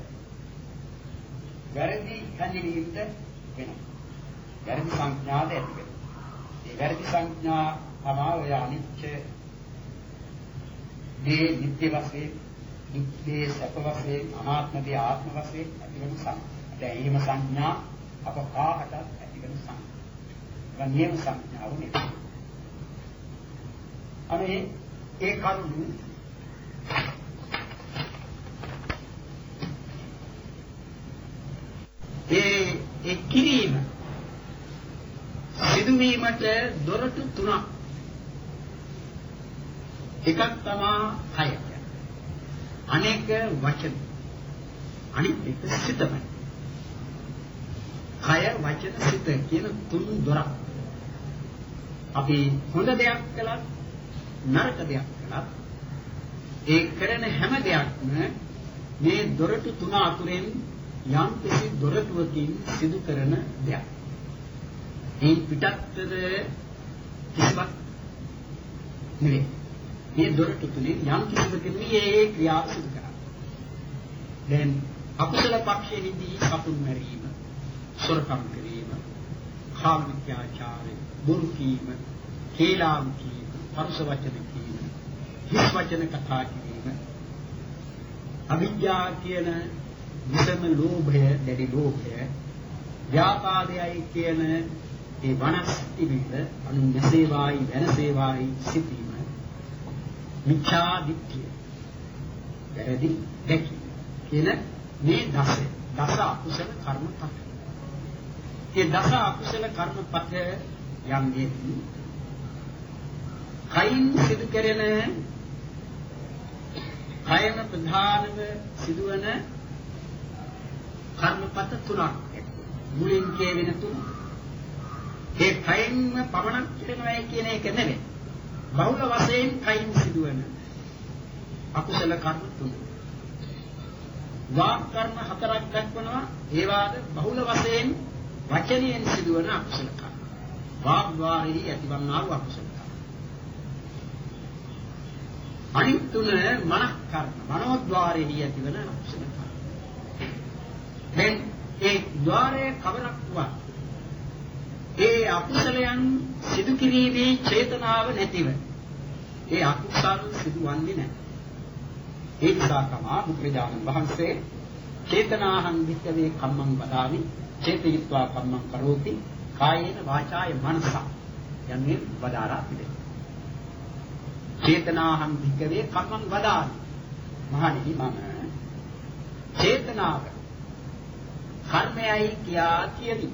වැරදි හැඳිනීමට වෙනවා. වැරදි සංඥාද ඇති වෙනවා. ඒ වැරදි සංඥා තමයි ඔය අනිත්‍ය මේ නිත්‍ය වශයෙන්, නිත්‍ය සැප වශයෙන්, අනාත්ම දේ ආත්ම වශයෙන් ඇති වෙන සංඥා. දැන් එහෙම සංඥා අප කාටත් ඇති වෙන සංඥා. ඒක නියම සංඥාව නෙවෙයි. අනේ ඒ කරුණු ඒ ඒ කිරීම සිදුවීම දැකීමට දොරටු තුනක්. එකක් තමයි කය. අනෙක වචන. අනිත් එක සිතමයි. කය වචන සිත කියන තුන් දොරක්. අපි හොඳ දෙයක් කළත් නරක දෙයක් කළත් ඒ කරන හැම දෙයක්ම මේ දොරටු තුන අතුරෙන් යම් කිසි දොරටුවකින් සිදු කරන දෙයක්. ඒ පිටත්තද කිසිවක් නෙවෙයි. මේ දොරටු තුලින් යම් කිසිවකින් මේ ක්‍රියාව සිදු කරනවා. දැන් අකුසල පක්ෂයේදී කපුන් මරීම, සොරකම් කිරීම, කාම මිත්‍යාචාරය, බොරු කීම, කේලාම් කීම, පරුෂ වචන කීම, හිස් වචන කතා කිරීම, අවිද්‍යා කියන විසම ලෝභය, දැඩි ලෝභය, ව්‍යාපාදයයි කියන ඒ වනස්ති විද අනුන්සේවායි වෙනසේවායි සිටීම, මිච්ඡා දිට්ඨිය, වැරදි දැකීම කියන මේ දස දස අකුසල කර්මපත. ඒ දස අකුසල කර්මපත යන්නේ කයින් සිදු කෙරෙන කයන ප්‍රධානව සිදුවන කර්මපත තුනක්. මුලින් කියවෙන තුන. ඒ කයින්ම පමණක් කරනවා කියන එක නෙවෙයි. බහුල වශයෙන් කයින් සිදුවන අකුසල කර්ම තුන. වාක් කර්ම හතරක් දක්වනවා. ඒවාද බහුල වශයෙන් වචනයෙන් සිදුවන අකුසල කර්ම. වාග් ද්වාරෙහි ඇතිවන්නා වූ අකුසල කර්ම. අනිත් තුන මනස් කර්ම. මනෝද්වාරෙහි ඇතිවන අකුසල කර්ම. දැන් ඒ ద్వාරයේ කවරක් වත් ඒ අකුසලයන් සිදු කිරීමේ චේතනාව නැතිව ඒ අකුසල් සිදුවන්නේ නැහැ. ඒ නිසා තමයි බුදුරජාණන් වහන්සේ චේතනාහං වික්කවේ කම්මං වදාමි චේතයිත්වා කම්මං කරෝති කායේන වාචාය මනසා යන්නේ වදාරා පිළිදෙන. චේතනාහං වික්කවේ කම්මං වදාමි මහණෙනි මම චේතනාව කර්මයයි කියා කියමි.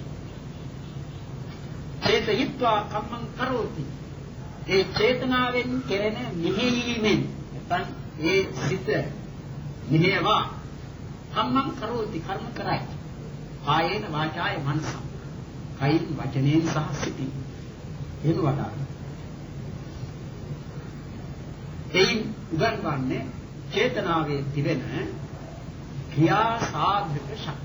චේතයිත්වා කම්මං කරෝති. ඒ චේතනාවෙන් කෙරෙන මෙහෙයීමෙන් නැත්නම් ඒ සිත මෙහෙයවා කම්මං කරෝති කර්ම කරයි. කායේන වාචාය මනස. කයින් වචනයෙන් සහ සිතින්. එහෙම වදාළා. එයින් උගන්වන්නේ චේතනාවේ තිබෙන ක්‍රියා සාධක ශක්තිය.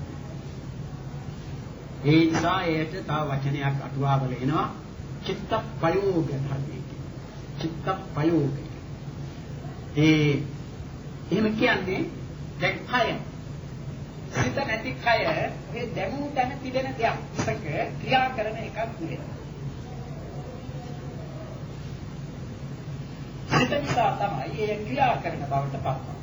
ඒ නිසා ඒට තව වචනයක් අටුවාවල එනවා චිත්ත ප්‍රයෝග ධර්මයේ. චිත්ත ප්‍රයෝග. ඒ එහෙම කියන්නේ දැන් කය සිත නැති කය මේ දැමු තැන පිළිදෙන දෙයක්. ඉස්සක ක්‍රියා කරන එකක් නෙවෙයි. සිත නිසා තමයි ඒ ක්‍රියා කරන බවට පත්වන්නේ.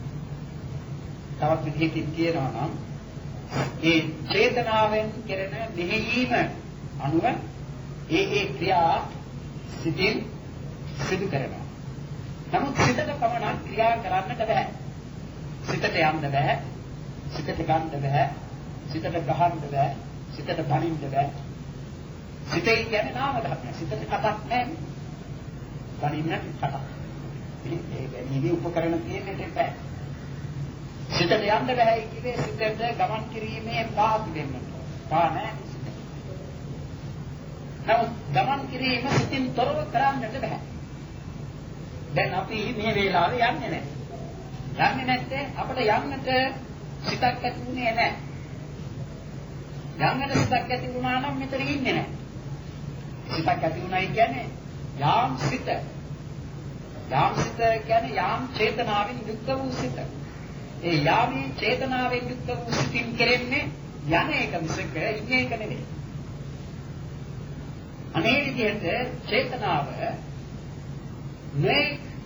තවත් විදිහකින් කියනවා නම් ඒ චේතනාවෙන් කෙරෙන මෙහෙයීම අනුව ඒ ඒ ක්‍රියා සිතින් සිදු කරනවා. නමුත් සිතට පමණක් ක්‍රියා කරන්නට බෑ. සිතට යන්න බෑ. සිතට ගන්න බෑ. සිතට ගහන්න බෑ. සිතට බනින්න බෑ. සිතේ කියන්නේ නාම ධර්මයක්. සිතට කටක් නැහැ. බනින්නට කටක්. ඒ කියන්නේ උපකරණ තියෙන්නේ බෑ. සිතට යන්න බෑ කියේ සිතට ගමන් කිරීමේ පාති දෙන්න. පා නැහැ. නමුත් ගමන් කිරීම සිතින් තොරව කරන්නට බෑ. දැන් අපි මේ වෙලාවේ යන්නේ නැහැ. යන්නේ නැත්නම් අපිට යන්නට සිතක් ඇති වුණේ නැහැ. යන්නට සිතක් ඇති වුණා නම් මෙතන ඉන්නේ නැහැ. සිතක් ඇති වුණයි කියන්නේ යාම් සිත. යාම් සිත කියන්නේ යාම් චේතනාවෙන් යුක්ත වූ සිත. ඒ යාමී චේතනාවෙන් යුක්ත වූ සිතින් කෙරෙන්නේ යන එක මිසක ඉන්නේ එක නෙවෙයි. අනේ විදිහට චේතනාව මේ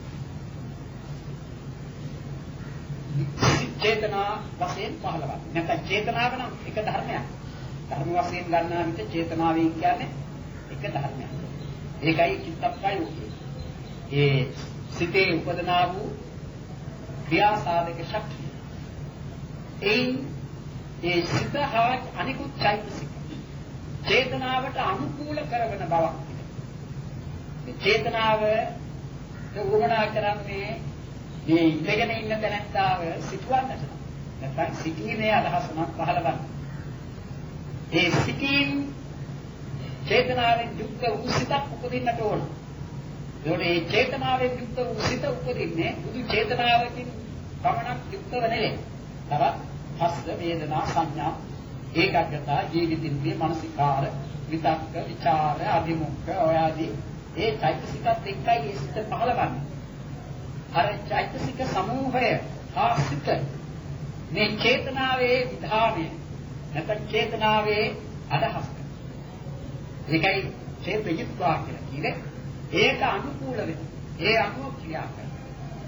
චේතනා වශයෙන් පහළවක්. නැත්නම් චේතනාව නම් එක ධර්මයක්. ධර්ම වශයෙන් ගන්නා විට චේතනාවෙන් කියන්නේ එක ධර්මයක්. ඒකයි චිත්තප්‍රයෝගය. ඒ සිතේ උපදනා වූ ක්‍රියා සාධක ශක්තිය. ඒ ඒ සිත හා අනිකුත් චෛතසික. චේතනාවට අනුකූල කරන බවක්. මේ චේතනාව උවමනා කරන්නේ මේ ඉඳගෙන ඉන්න තැනත්තාව සිටවන්නට. නැත්නම් සිටීමේ අදහසක් පහළවන්න. ඒ සිටීම චේතනාවෙන් යුක්ත වූ සිතක් උපදින්නට ඕන. ඒකට මේ චේතනාවෙන් යුක්ත වූ සිත උපදින්නේ බුදු චේතනාවකින් පමණක් යුක්තව නෙවෙයි. තවත් හස්ස වේදනා සංඥා ඒකාග්‍රතා ජීවිතින්ගේ මානසිකාර විතක්ක විචාර අධිමුඛ ඔය ආදී ඒ චෛතසිකත් එක්කයි ඒ සිත පහළවන්නේ. අර චෛතසික සමූහය හා සිත මේ චේතනාවේ විධානය නැත්නම් චේතනාවේ අදහස. ඒකයි චේතයුක්තා කියලා කියන්නේ. ඒක අනුකූල වෙන. ඒ අනුව ක්‍රියා කරනවා.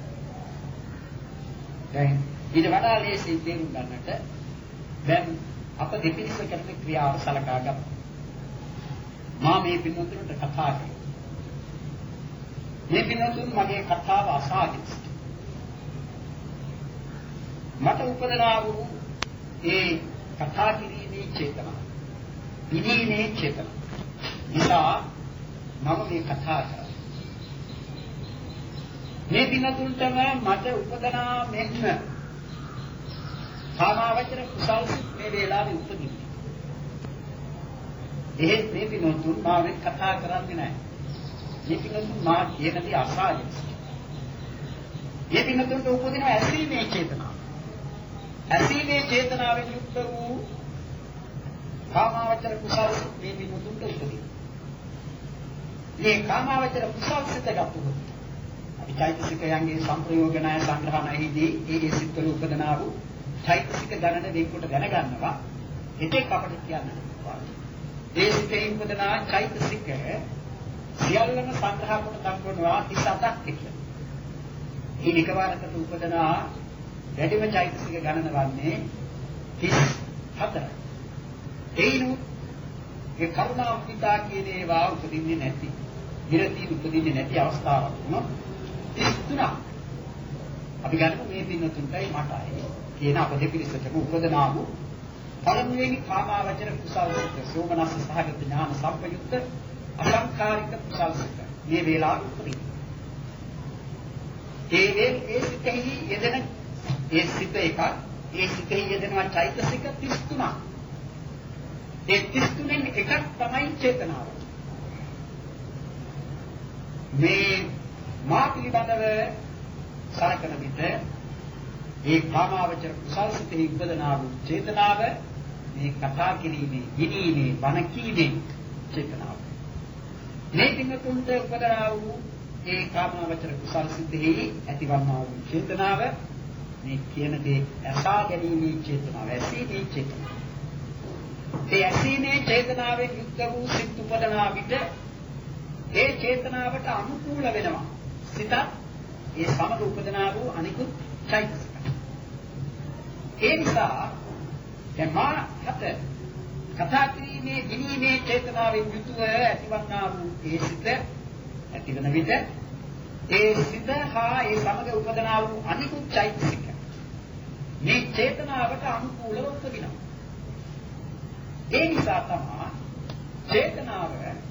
දැන් ඊට වඩා ලේසි තේරුම් ගන්නට දැන් අප දෙපිරිස කරන ක්‍රියාව සලකා ගමු. මා මේ පින්වතුන්ට කතා කරනවා. මේ පින්වතුන් මගේ කතාව අසාගෙන මට උපදනා වූ ඒ කතා කිරීමේ චේතනාව, ඉදීමේ චේතනාව නිසා මම මේ කතා කරා. මේ පින්වතුන්ටම මට උපදනා මෙන්න කාමාවචර කුසල් මේ වේලාවේ උපදින්නේ. එහෙත් මේ පින්වතුන් මාවෙන් කතා කරන්නේ නැහැ. මේ පින්වතුන් මා කියන දේ අසාගෙන. මේ පින්වතුන්ට උපදින ඇසීමේ චේතනාව. ඇසීමේ චේතනාවෙන් යුක්ත වූ කාමාවචර කුසල් මේ පින්වතුන්ට උපදිනවා. මේ කාමාවචර කුසල් සිත ගත්තොත් අපි චෛතසිකයන්ගේ සංප්‍රයෝගණය සංග්‍රහණයේදී ඒ සිත්වල උපදනා වූ චෛතසික ගණන දෙකට දැනගන්නවා. එතෙක් අපිට කියන්න පුළුවන්. ඒ සිතේ උපදනා චෛතසික සියල්ලම සංග්‍රහ කොට දක්වනවා තිස් අටක් කියලා. මේ නිකවාරකට උපදනා වැඩිම චෛතසික ගණන වන්නේ තිස් හතරයි. ඒනු ඒ කරුණා උපිතා කියන ඒවා උපදින්නේ නැති. විරති උපදින්නේ නැති අවස්ථාවක් වුණොත් තිස් තුනක්. අපි ගන්නකො මේ පින්නතුන්ටයි මටයි කියන අප දෙපිරිසටම උපදනා වූ පළමුවෙනි කාමාවචර කුසල් සිත සෝමනස්ස සහගත ඥාන සම්පයුක්ත අසංකාරික කුසල් සිත මේ වේලාවේ උපදින. ඒ වේ ඒ සිතෙහි යෙදෙන ඒ සිත එක ඒ සිතෙහි යෙදෙනවා චෛතසික තිස් තුනක්. ඒ තිස් තුනෙන් එකක් තමයි චේතනාව. මේ මා පිළිබඳව සලකන විට ඒ කාමාවචර කුසල් සිතෙහි උපදනා වූ චේතනාව මේ කතා කිරීමේ, ගිනීමේ, බණ කීමේ චේතනාව. මේ පින්තුන්ට උපදනා වූ ඒ කාමාවචර කුසල් සිතෙහි ඇතිවන්නා වූ චේතනාව මේ කියන දේ අසා ගැනීමේ චේතනාව, ඇසීමේ චේතනාව. ඒ ඇසීමේ චේතනාවෙන් යුක්ත වූ සිත් උපදනා විට ඒ චේතනාවට අනුකූල වෙනවා. සිතත් ඒ සමග උපදනා වූ අනිකුත් චෛතසික. ඒ නිසා දැන් මා හත කතා කිරීමේ දිනීමේ චේතනාවෙන් යුතුව ඇතිවන්නා වූ ඒ සිත ඇතිවන විට ඒ සිත හා ඒ සමග උපදනා වූ අනිකුත් චෛතසික මේ චේතනාවට අනුකූලව උපදිනවා. ඒ නිසා තමයි චේතනාව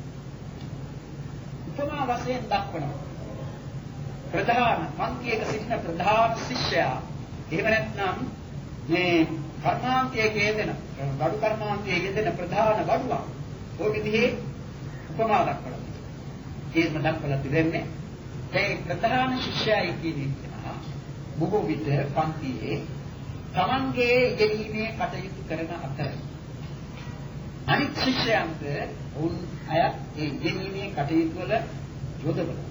උපමා වශයෙන් දක්වනවා. ප්‍රධාන පන්තියක සිටින ප්‍රධාන ශිෂ්‍යයා එහෙම නැත්නම් මේ කර්මාන්තයේ යෙදෙන බඩු කර්මාන්තයේ යෙදෙන ප්‍රධාන බඩුවා ඔය විදිහේ උපමා දක්වනවා. ඒකම දක්වලා තිබෙන්නේ ඒ ප්‍රධාන ශිෂ්‍යයා කියනවා බොහෝ විට පන්තියේ තමන්ගේ ඉගෙනීමේ කටයුතු කරන අතර අනිත් ශිෂ්‍යයන්ට උන් අය ඒ ඉගෙනීමේ කටයුතු වල යොදවනවා.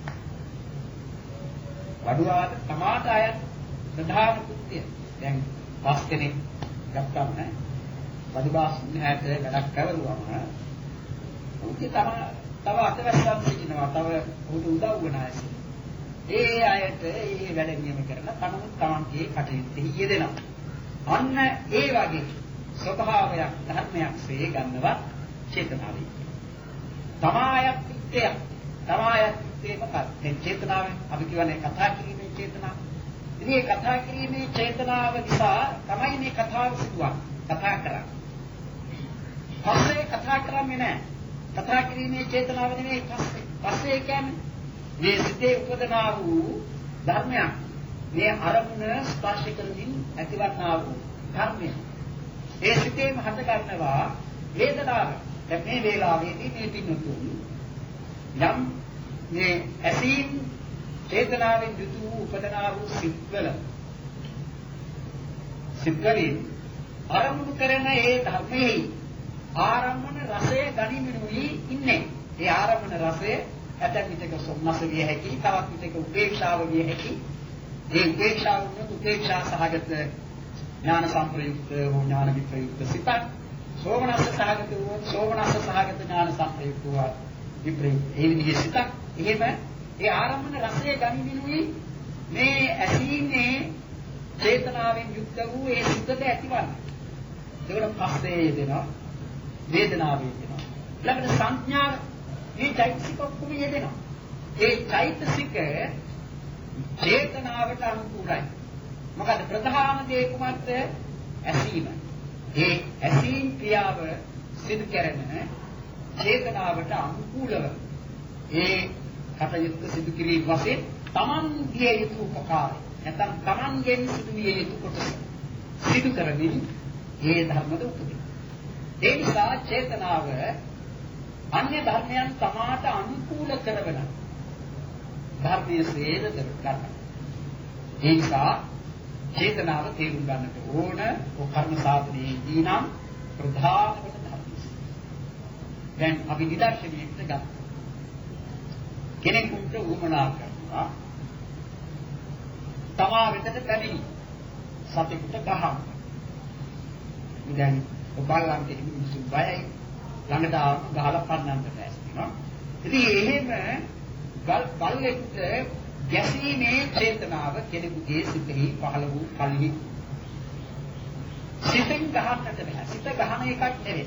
වඩුවාට තමාට අය ප්‍රධාන කෘත්‍යය. දැන් පස් කෙනෙක් ගත්තම වඩුවාස් නැහැට වැඩක් කරවුවම උන්ගේ තම තව අතවැස්සක් සිටිනවා. තව උඩ උදව් වෙන අය. ඒ අයට ඒ වැඩ නියම කරලා තමන් තමන්ගේ කටයුත්තේ යෙදෙනවා. අන්න ඒ වගේ ස්වභාවයක් ධර්මයක් සේ ගන්නවා චේතනාවයි. තමායත් කෘත්‍යයක් තමායත් කෘත්‍යය මොකක්ද? දැන් චේතනාවෙන් අපි කියන්නේ කතා කිරීමේ චේතනාව. ඉතින් මේ කතා කිරීමේ චේතනාව නිසා තමයි මේ කතාව සිදුවන්නේ. කතා කරන්නේ. පස්සේ කතා කරන්නේ නැහැ. කතා කිරීමේ චේතනාව නෙමෙයි පස්සේ. පස්සේ කියන්නේ මේ සිතේ උපදනා වූ ධර්මයක්. මේ අරමුණ ස්පර්ශ කරමින් ඇතිවන්නා වූ ධර්මය. ඒ සිතේම හට ගන්නවා වේදනාව. දැන් මේ වේලාවේදී මේ පින්නතුන් යම් මේ ඇසීම් චේතනාවෙන් යුතු වූ උපදනා වූ සිත්වල සිත්වලින් අරමුණු කරන ඒ ධර්මයේ ආරම්මන රසය ගනිමිනුයි ඉන්නේ. ඒ ආරම්මන රසය ඇතැම් විටක සොම්නස විය හැකි, තවත් විටක උපේක්ෂාව විය හැකි. ඒ උපේක්ෂාව වුණොත් උපේක්ෂා සහගත ඥාන සම්ප්‍රයුක්ත හෝ ඥාන විප්‍රයුක්ත සිතක්. සෝමනස්ස සහගත වුණොත් සෝමනස්ස සහගත ඥාන සම්ප්‍රයුක්ත වූ විප්‍රයුක්ත. ඒ විදිහේ සිතක්. එහෙම ඒ ආරම්මන රසය ගනිමිනුයි මේ ඇසීමේ චේතනාවෙන් යුක්ත වූ ඒ සිතට ඇතිවන්නේ. ඒකට පස්සේ යෙදෙනවා වේදනාව යෙදෙනවා. ළඟට සංඥා මේ චෛතසික ඔක්කොම යෙදෙනවා. ඒ චෛතසික චේතනාවට අනුකූලයි. මොකද ප්‍රධාන දේ කුමක්ද? ඇසීම. ඒ ඇසීම් ක්‍රියාව සිදු කරන චේතනාවට අනුකූලව ඒ කටයුත්ත සිදු කිරීම වශයෙන් Taman දිය යුතු උපකාරය. නැත්නම් Tamanගෙන් සිදු විය යුතු කොටස සිදු කරමින් ඒ ධර්මද උපදින. ඒ නිසා චේතනාව අන්‍ය ධර්මයන් තමාට අනුකූල කරවන ධර්මයේ සේද කරගන්න. ඒ නිසා චේතනාව තේරුම් ගන්නට ඕන ඔය කර්ම සාධනයේදී නම් ප්‍රධාන කොට ධර්මයි. දැන් අපි නිදර්ශනයකට ගමු. කෙනෙකුට උවමනා කරනවා තමා වෙතට පැමිණි සතෙකුට ගහන්න. දැන් ඔබලන්ට මිනිස්සු බයයි ළඟට ආවම ගහලා පන්නන්නට ඇස්තිනවා. ඉතින් එහෙම ගල් බල්ලෙකුට ගැසීමේ චේතනාව කෙනෙකුගේ සිතෙහි පහළ වූ කල්හි සිතෙන් ගහන්නට බෑ. සිත ගහන එකක් නෙවෙයි.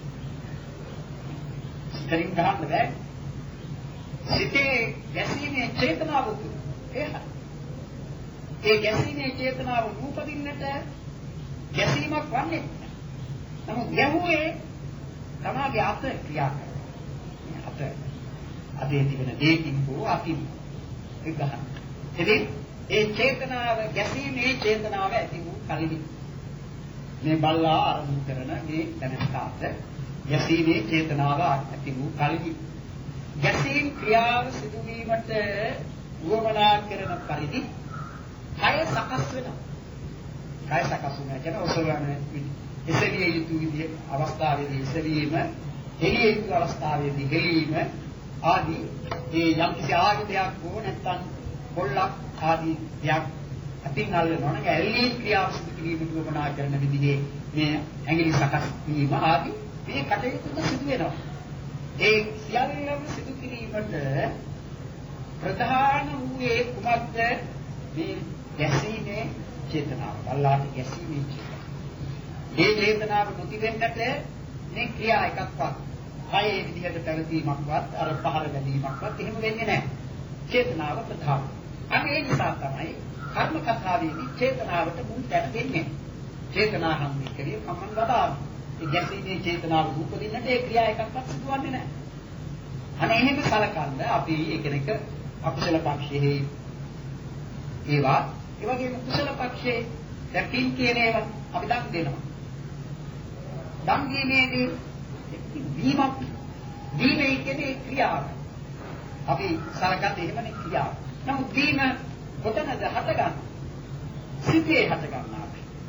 සිතෙන් ගහන්න බෑ. සිතේ ගැසීමේ චේතනාව ඒක. ඒ ගැසීමේ චේතනාව නූපදින්නට ගැසීමක් වන්නේ. නමුත් ගැහුවේ තමාගේ අත ක්‍රියා කරනවා. අත අතේ තිබෙන දෙයකින් හෝ අතින් ඒ ගහන. ඉතින් ඒ චේතනාව ගැසීමේ චේතනාව ඇති වූ කලින් මේ බල්ලා ආරම්භ කරන මේ දැනස්ථාත ගැසීමේ චේතනාව ඇති වූ කලින් ගැසීම් ක්‍රියාව සිදුවීමට උවමනා කරන පරිදි කය සකස් වෙනවා. කය සකස් වෙනවා කියන ඔසවන එසවිය යුතු විදිහ අවස්ථාවේදී එසවීම, හෙළිය යුතු අවස්ථාවේදී හෙළීම ආදී ඒ යම් කිසි ආයතනයක් හෝ නැත්නම් පොල්ලක් ආදී දෙයක් අතින් අල්ලනවා නම් ඇල්ලී ක්‍රියාව සිදු කිරීමට උවමනා කරන විදිහේ මේ ඇඟිලි සකස් වීම ආදී මේ කටයුතු සිදු වෙනවා. ඒ සියල්ලම සිදු කිරීමට ප්‍රධාන වූයේ කුමක්ද? මේ ගැසීමේ චේතනාව. බල්ලාට ගැසීමේ චේතනාව. මේ චේතනාව නොතිබෙන්නට මේ ක්‍රියා එකක්වත් කයේ විදිහට පැවතීමක්වත් අර පහර ගැනීමක්වත් එහෙම වෙන්නේ නැහැ. චේතනාව ප්‍රධාන. අන්න ඒ නිසා තමයි කර්ම කතාවේදී චේතනාවට මුල් තැන දෙන්නේ. චේතනා නම් විකරිය කමං වදාන. ඒ ගැසීමේ චේතනාව උපදින්නට ඒ ක්‍රියා එකක්වත් සිදුවන්නේ නැහැ. අනේ එහෙම කලකන්ද අපි එකිනෙක අකුසල පක්ෂයේ ඒවා ඒ වගේම කුසල පක්ෂයේ දැන් පින් කියන ඒවා අපි දන් දෙනවා. දන් දීමේදී දීමක් දීමේ කියන්නේ ක්‍රියාව. අපි සලකන්නේ එහෙමනේ ක්‍රියාව. නමුත් දීම කොතනද හටගන්නේ? සිතේ හටගන්නා.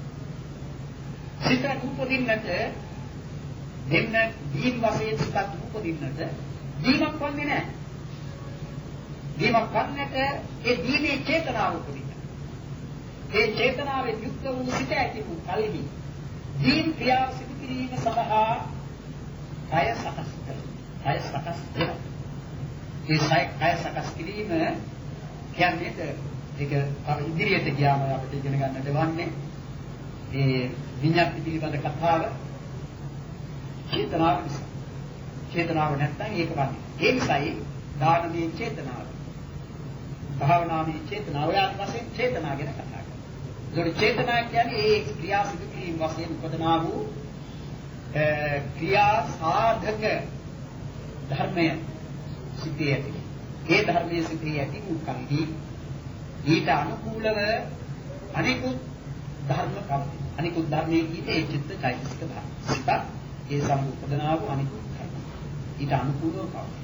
සිත උපදින්නට දෙන්න දීම් වශයෙන් සිතක් උපදින්නට දීමක් වන්නේ නැහැ. දීමක් වන්නට ඒ දීමේ චේතනාව උපදින්න. ඒ චේතනාවේ යුක්ත වූ සිත ඇති වූ කල්හි දීම් ක්‍රියාව සිදු කිරීම සඳහා කය සකස් කරනවා. කය සකස් වෙනවා. ඒ කය සකස් කිරීම කියන්නේ ඒක ඉදිරියට ගියාම අපිට ඉගෙන ගන්නට වන්නේ ඒ විඤ්ඤාති පිළිබඳ කතාව චේතනාව නිසා. චේතනාව නැත්නම් ඒක වන්නේ. ඒ නිසායි දානමය චේතනාව. භාවනාමය චේතනාව යාත් වශයෙන් චේතනා ගැන කතා කරනවා. ඒකට චේතනා කියන්නේ ඒ ක්‍රියා සිදු කිරීම වශයෙන් උපදනා වූ ක්‍රියා සාධක ධර්මය සිටී ඇති. ඒ ධර්මයේ සිටී ඇති මුකල්හි ඊට අනුකූලව අනිකුත් ධර්ම කම්පි. අනිකුත් ධර්මයේ කීතේ ඒ චිත්ත චෛතසික ධර්ම. සිත ඒ සම්පූර්ණාව අනිකුත් ධර්ම. ඊට අනුකූලව කම්පි.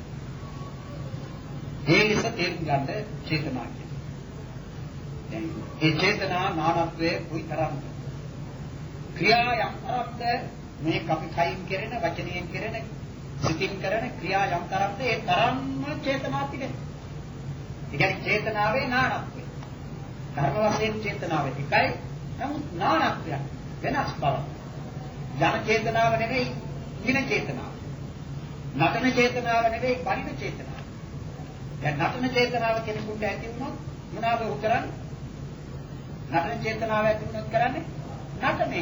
ඒ නිසා තේරුම් ගන්න චේතනා කියන්නේ. දැන් ඒ චේතනා නානත්වයේ කොයිතරම්ද? ක්‍රියා යම් තරම්ද මේ අපි කයින් කරන වචනයෙන් කරන සිතින් කරන ක්‍රියා යම් තරම්ද ඒ තරම්ම චේතනා තිබෙනවා. ඒ කියන්නේ චේතනාවේ නානත්වය. ධර්ම වශයෙන් චේතනාව එකයි. නමුත් නානත්වය වෙනස් බව. යන චේතනාව නෙවෙයි ඉන චේතනාව. නටන චේතනාව නෙවෙයි පරිණ චේතනාව. දැන් නටන චේතනාව කෙනෙකුට ඇති වුණොත් මොනවාද උ කරන්නේ? නටන චේතනාව ඇති වුණොත් කරන්නේ නටනේ.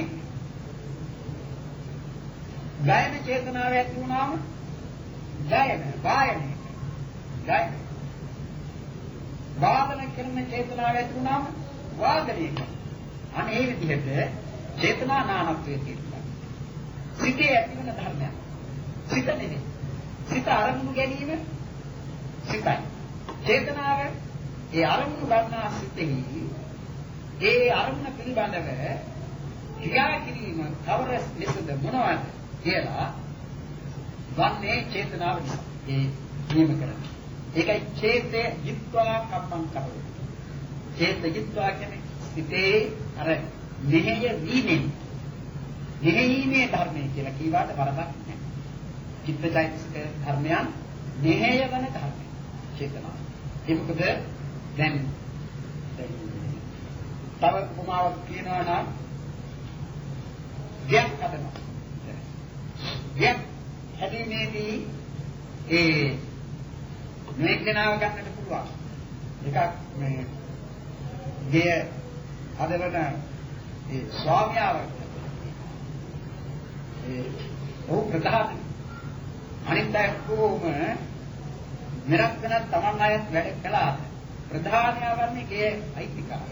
ගායන චේතනාව ඇති වුණාම ගායන, වායන, ගායන. වාදන කරන චේතනාව ඇති වුණාම වාදනය. අනේ ඒ විදිහට චේතනා නානත්වයේ තියෙනවා. සිතේ ඇති වෙන ධර්මයක්. සිත නෙමෙයි. සිත අරමුණු ගැනීම සිතයි. චේතනාව ඒ අරමුණු ගන්නා සිතෙහි ඒ අරමුණ පිළිබඳව ක්‍රියා කිරීම කවර ලෙසද මොනවද කියලා වන්නේ චේතනාව නිසා. ඒ නියම කරන්නේ. ඒකයි චේතේ යුක්වා කම්මං කරෝ. චේත යුක්වා කියන්නේ සිතේ අර මෙහෙය වීමෙන් මෙහෙයීමේ ධර්මය කියලා කීවාට වරදක් නැහැ. චිත්තචෛතසික ධර්මයන් මෙහෙය වන ධර්මය චේතනාව. ඒ මොකද දැන් තව උපමාවක් කියනවා නම් ගයක් හදනවා. ගයක් හැදීමේදී ඒ මේ කෙනාව ගන්නට පුළුවන්. එකක් මේ ගේ හදවන ඒ ස්වාමියාව ඒ ඔහු ප්‍රධාන අනිත් අය කොහොම මෙරක්කන තමන් අයත් වැඩ කළා. ප්‍රධානයා වන්නේ ගේ අයිතිකාරය.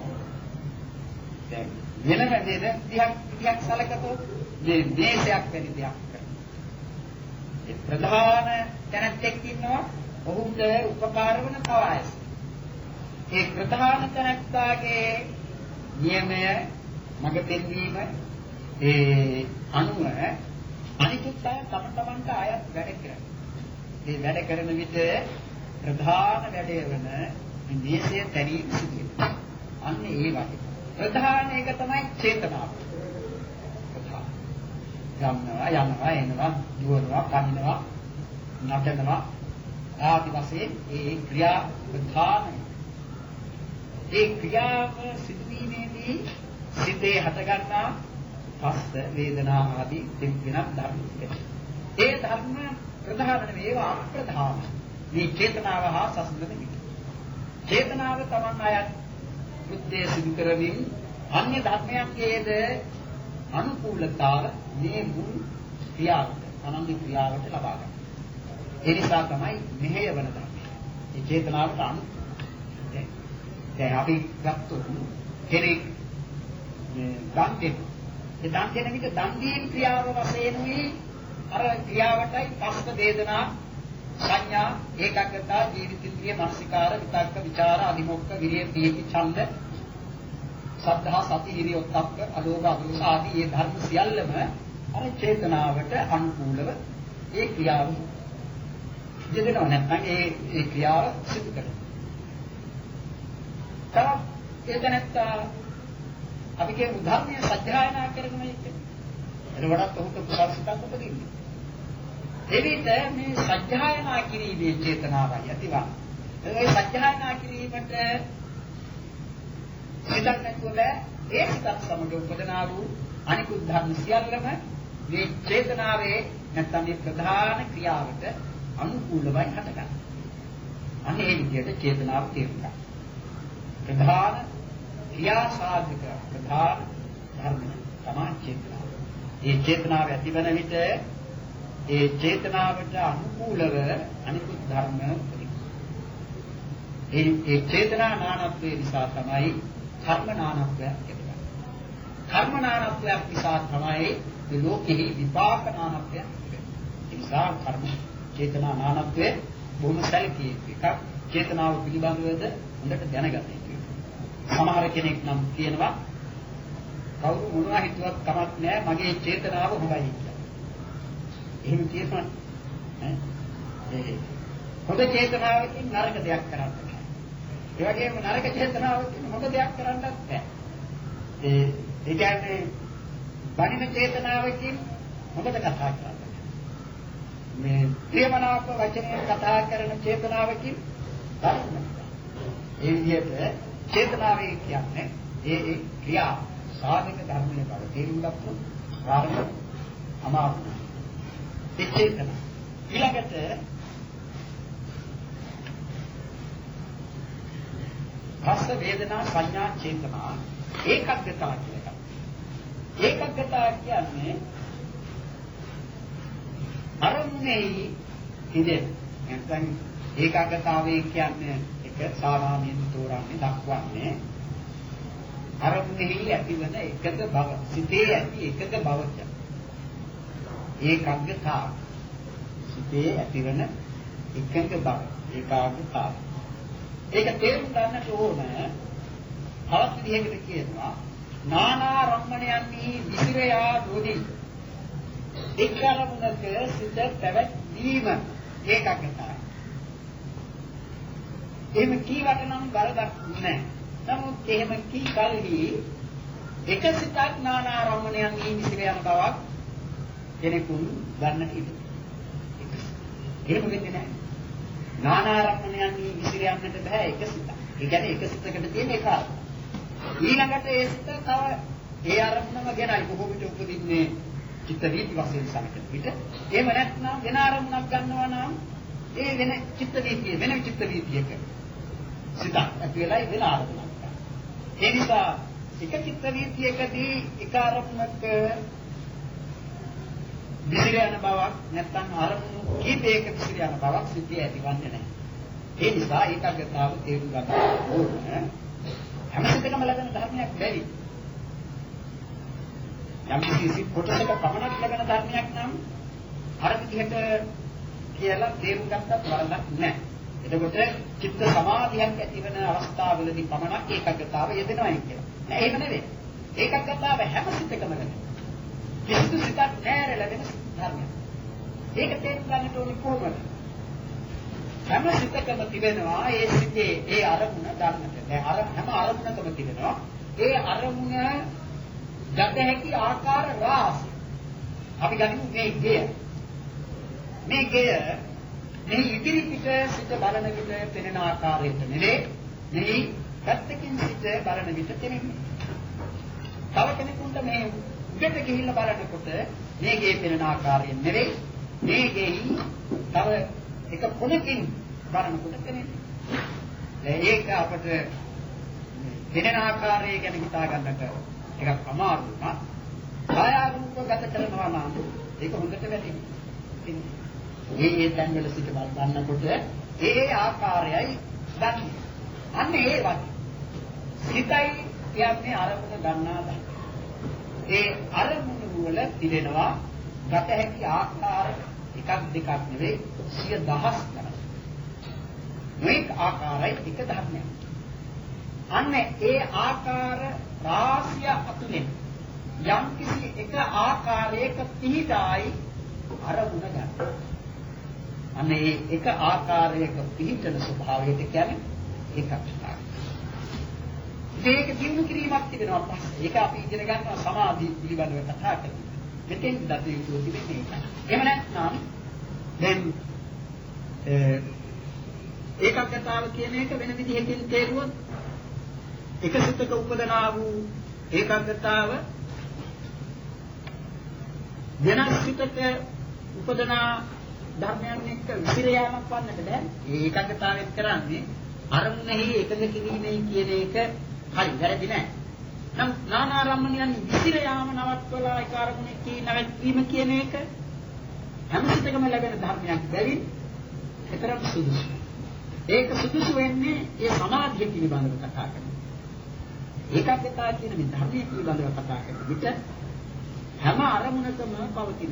දැන් වෙනම දෙද තියක් තියක් සලකතොත් මේ දේශයක් වැඩි දෙයක් කරනවා. ඒ ප්‍රධාන තැනැත්තෙක් ඉන්නවා ඔහුට උපකාර වන කවායස. ඒ ප්‍රධාන තැනැත්තාගේ නියමය මඟ පෙන්වීම ඒ අනුව අනිකුත් අය තම තමන්ට ආයත් වැඩ කරනවා. මේ වැඩ කරන විට ප්‍රධාන වැඩේ වන නිදේශය තැනීම සිදු වෙනවා. අන්න ඒ වගේ. ප්‍රධාන එක තමයි චේතනාව. ප්‍රධාන. යනවා යනවා එනවා දුවනවා කනිනවා නටනවා ආදි වශයෙන් ඒ ක්‍රියා ප්‍රධානයි. ඒ ක්‍රියාව සිදුවීමේදී සිතේ හටගන්නා පස්ස වේදනා ආදී දෙවෙනක් ධර්ම තිබෙනවා. ඒ ධර්ම ප්‍රධාන නෙවෙයි ඒවා අප්‍රධාන. මේ චේතනාව හා සසඳන විට. චේතනාව තමන් අයත් කෘත්‍ය සිදු කරමින් අන්‍ය ධර්මයන්ගේද අනුකූලතාව මේ මුල් ක්‍රියාවට අනන්‍ය ක්‍රියාවට ලබා ගන්න. ඒ නිසා තමයි මෙහෙය වන ධර්මය. මේ චේතනාවට අනු දැන් අපි ගත්තොත් කෙනෙක් මේ දන් දෙන. ඒ දන් දෙන විට දන් දීම ක්‍රියාව වශයෙන් මේ අර ක්‍රියාවටයි පස්ස වේදනා සංඥා ඒකාග්‍රතා ජීවිතින්ද්‍රිය මානසිකාර විතක්ක ਵਿਚාර අධිමොක්ඛ විරිය පීති ඡන්ද සද්ධා සති හිරි ඔත්තප්ප අලෝභ අදෝස ආදී මේ ධර්ම සියල්ලම අර චේතනාවට අනුකූලව ඒ ක්‍රියාව දෙදෙනව නැත්නම් ඒ ඒ ක්‍රියාව සිදු කරනවා. තවත් එතනත් අපි කියන ධර්මයේ සත්‍යයනා කරගෙන ඉන්නේ. එතකොටත් ඔහුට කුසල් සිතක් උපදින්නේ. එවිට මේ සත්‍යයනා කිරීමේ චේතනාවයි ඇතිවන්නේ. ඒ සත්‍යයනා කිරීමට සිතක් නැතුව ඒ සිතක් සමග උපදනා වූ අනිකුත් ධර්ම සියල්ලම මේ චේතනාවේ නැත්නම් මේ ප්‍රධාන ක්‍රියාවට අනුකූලවයි හටගන්නේ. අන්න ඒ විදිහට චේතනාව තේරුම් ගන්න. ප්‍රධාන ක්‍රියා සාධක ප්‍රධාන ධර්ම තමයි චේතනාව. මේ චේතනාව ඇතිවන විට ඒ චේතනාවට අනුකූලව අනිකුත් ධර්ම උපදිනවා. ඒ ඒ චේතනා නානත්වයේ නිසා තමයි කර්ම නානත්වයක් ඇතිවෙන්නේ. කර්ම නානත්වයක් නිසා තමයි මේ ලෝකෙහි විපාක නානත්වයක් තිබෙනවා. ඒ නිසා කර්ම චේතනා නානත්වයේ බොහොම සැලකිය යුතු එකක්. චේතනාව පිළිබඳවද හොඳට දැනගත යුතුයි. සමහර කෙනෙක් නම් කියනවා කවුරු මොනවා හිතුවත් කමක් නැහැ මගේ චේතනාව හොඳයි කියලා. එහෙම කියනවා ඈ ඒ හොඳ චේතනාවකින් නරක දෙයක් කරන්න බෑ. ඒ වගේම නරක චේතනාවකින් හොඳ දෙයක් කරන්නත් බෑ. ඒ ඒ කියන්නේ බණින චේතනාවකින් හොඳට කතා කරන්න. මේ ප්‍රේමනාප වචනයෙන් කතා කරන චේතනාවකින් ධර්මයක්. ඒ විදිහට චේතනාවේ කියන්නේ ඒ ඒ ක්‍රියා සාධක ධර්මයේ බව තේරුම් ගත්තොත් ආරම්භ අමාරුයි. ඒ චේතන ඊළඟට රස වේදනා සංඥා චේතනා ඒකග්ගතා කියලා එකක්. ඒකග්ගතා කියන්නේ අරමුණේ ඉඳන් නැත්නම් ඒකාග්‍රතාවය කියන්නේ එක සාමාන්‍යයෙන් තෝරන්නේ දක්වන්නේ අරමුණෙහි ඇතිවන එකද බව සිතේ ඇති එකද බවද ඒකාග්‍රතාව සිතේ ඇතිවන එකද බව ඒකාග්‍රතාව ඒක තේරුම් ගන්නට ඕන තවත් විදිහකට කියනවා නානා රම්මණයන්හි විසිරයා දෝදී එක් අරමුණක සිත පැවැත්වීම ඒකාග්‍රතාවයි. එහෙම කීවට නම් වරදක් නැහැ. නමුත් එහෙම කී කල්හි එක සිතක් නානා රම්මණයන්හි විසිර යන බවක් කෙනෙකුන් ගන්නට ඉඩ. එහෙම වෙන්නේ නැහැ. නානා රම්මණයන්හි විසිර යන්නට බෑ එක සිතක්. ඒ කියන්නේ එක සිතකට තියෙන එක අරමුණ. ඊළඟට ඒ සිත තව ඒ අරමුණම ගැනයි බොහෝ විට උපදින්නේ චිත්ත වීති වශයෙන් සමකන විට එහෙම නැත්නම් වෙන අරමුණක් ගන්නවා නම් ඒ වෙන චිත්ත වීතිය වෙන චිත්ත වීතියක සිතක් ඇති වෙලා වෙන අරමුණක් ගන්න. ඒ නිසා එක චිත්ත වීතියකදී එක අරමුණක විසිර යන බවක් නැත්නම් අරමුණු කීපයක විසිර යන බවක් සිතේ ඇතිවන්නේ නැහැ. ඒ නිසා ඒකාග්‍රතාව තේරුම් ගන්න ඕනේ. හැම සිතකම ලැබෙන ධර්මයක් බැරි. යම් කිසි කොටසක පමණක් ලැබෙන ධර්මයක් නම් අර විදිහට කියලා තේරුම් ගන්නත් වරදක් නැහැ. එතකොට චිත්ත සමාධියක් ඇතිවන අවස්ථාවවලදී පමණක් ඒකාග්‍රතාවය යෙදෙනවා කියලා. නෑ ඒක නෙවෙයි. ඒකාග්‍රතාව හැම සිතකම ලැබෙනවා. කිසිදු සිතක් නැර ලැබෙන ධර්මයක්. ඒක තේරුම් ගන්නට ඕනේ කොහොමද? හැම සිතකම තිබෙනවා ඒ සිතේ ඒ අරමුණ ගන්නට. දැන් අර හැම අරමුණකම තිබෙනවා ඒ අරමුණ ගත හැකි ආකාර රාශිය. අපි ගනිමු මේ ගෙය. මේ ගෙය මේ ඉදිරි පිට සිට බලන විට පෙනෙන ආකාරයට නෙවේ. මේ පැත්තකින් සිට බලන විට පෙනෙන්නේ. තව කෙනෙකුට මේ උඩට ගිහිල්ලා බලනකොට මේ ගේ පෙනෙන ආකාරයෙන් නෙවෙයි. මේ ගෙයි තව එක කොනකින් බලනකොට පෙනෙන්නේ. ඒක අපිට පෙනෙන ආකාරය ගැන හිතා ගන්නට එකක් අමාරු වුණා. ඡායාරූප ගත කරනවා නම් ඒක හොඳට වැටෙනවා. මේ ඒ තැන් වල සිට බලනකොට ඒ ආකාරයයි දන්නේ. අන්න ඒ වගේ. සිතයි කියන්නේ අරමුණ ගන්නා දා. ඒ අරමුණ වල තිබෙනවා ගත හැකි ආකාර එකක් දෙකක් නෙවෙයි සිය දහස් ගණන්. මේක ආකාරයි එක ධර්මයක්. අන්න ඒ ආකාර රාශිය අතුලෙන් යම් කිසි එක ආකාරයක පිහිටයි අරමුණ ගන්න. අනේ එක ආකාරයක පිහිටන ස්වභාවයට කියන්නේ ඒකක්ෂතාවය. මේක දිනු කිරීමක් තිබෙනවා පස්සේ. ඒක අපි ඉගෙන ගන්නවා සමාධි පිළිබඳව කතා කරලා. මෙතෙන් දත යුතු තිබෙන්නේ ඒක. එහෙම නැත්නම් දැන් ඒකක්ෂතාව කියන එක වෙන විදිහකින් තේරුවොත් එක සිතක උපදනා වූ ඒකාග්‍රතාව වෙනස් සිතක උපදනා ධර්මයන් එක්ක විසිර යාමක් වන්නට බෑ. ඒ ඒකාග්‍රතාවෙත් කරන්නේ අරමුණෙහි එකඟ කිරීමේ කියන එක හරි වැරදි නෑ. නම් නානා රම්මණයන් විසිර යාම නවත්වලා ඒක අරමුණේ කී නැවැත්වීම කියන එක හැම සිතකම ලැබෙන ධර්මයක් බැවින් ඒතරම් සුදුසු. ඒක සුදුසු වෙන්නේ ඒ සමාධිය පිළිබඳව කතා කරනවා. ඒකාග්‍රතාව කියන මේ ධර්මයේ පිළිබඳව කතා කරන විට හැම අරමුණකම පවතින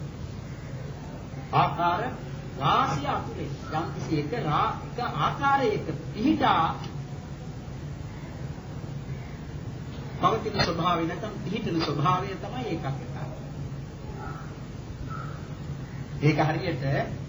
ආකාර රාශිය අතුලේ යම් කිසි එක රා එක ආකාරයක පිහිටා පවතින ස්වභාවය නැත්නම් පිහිටන ස්වභාවය තමයි ඒකක්කතාව. ඒක හරියට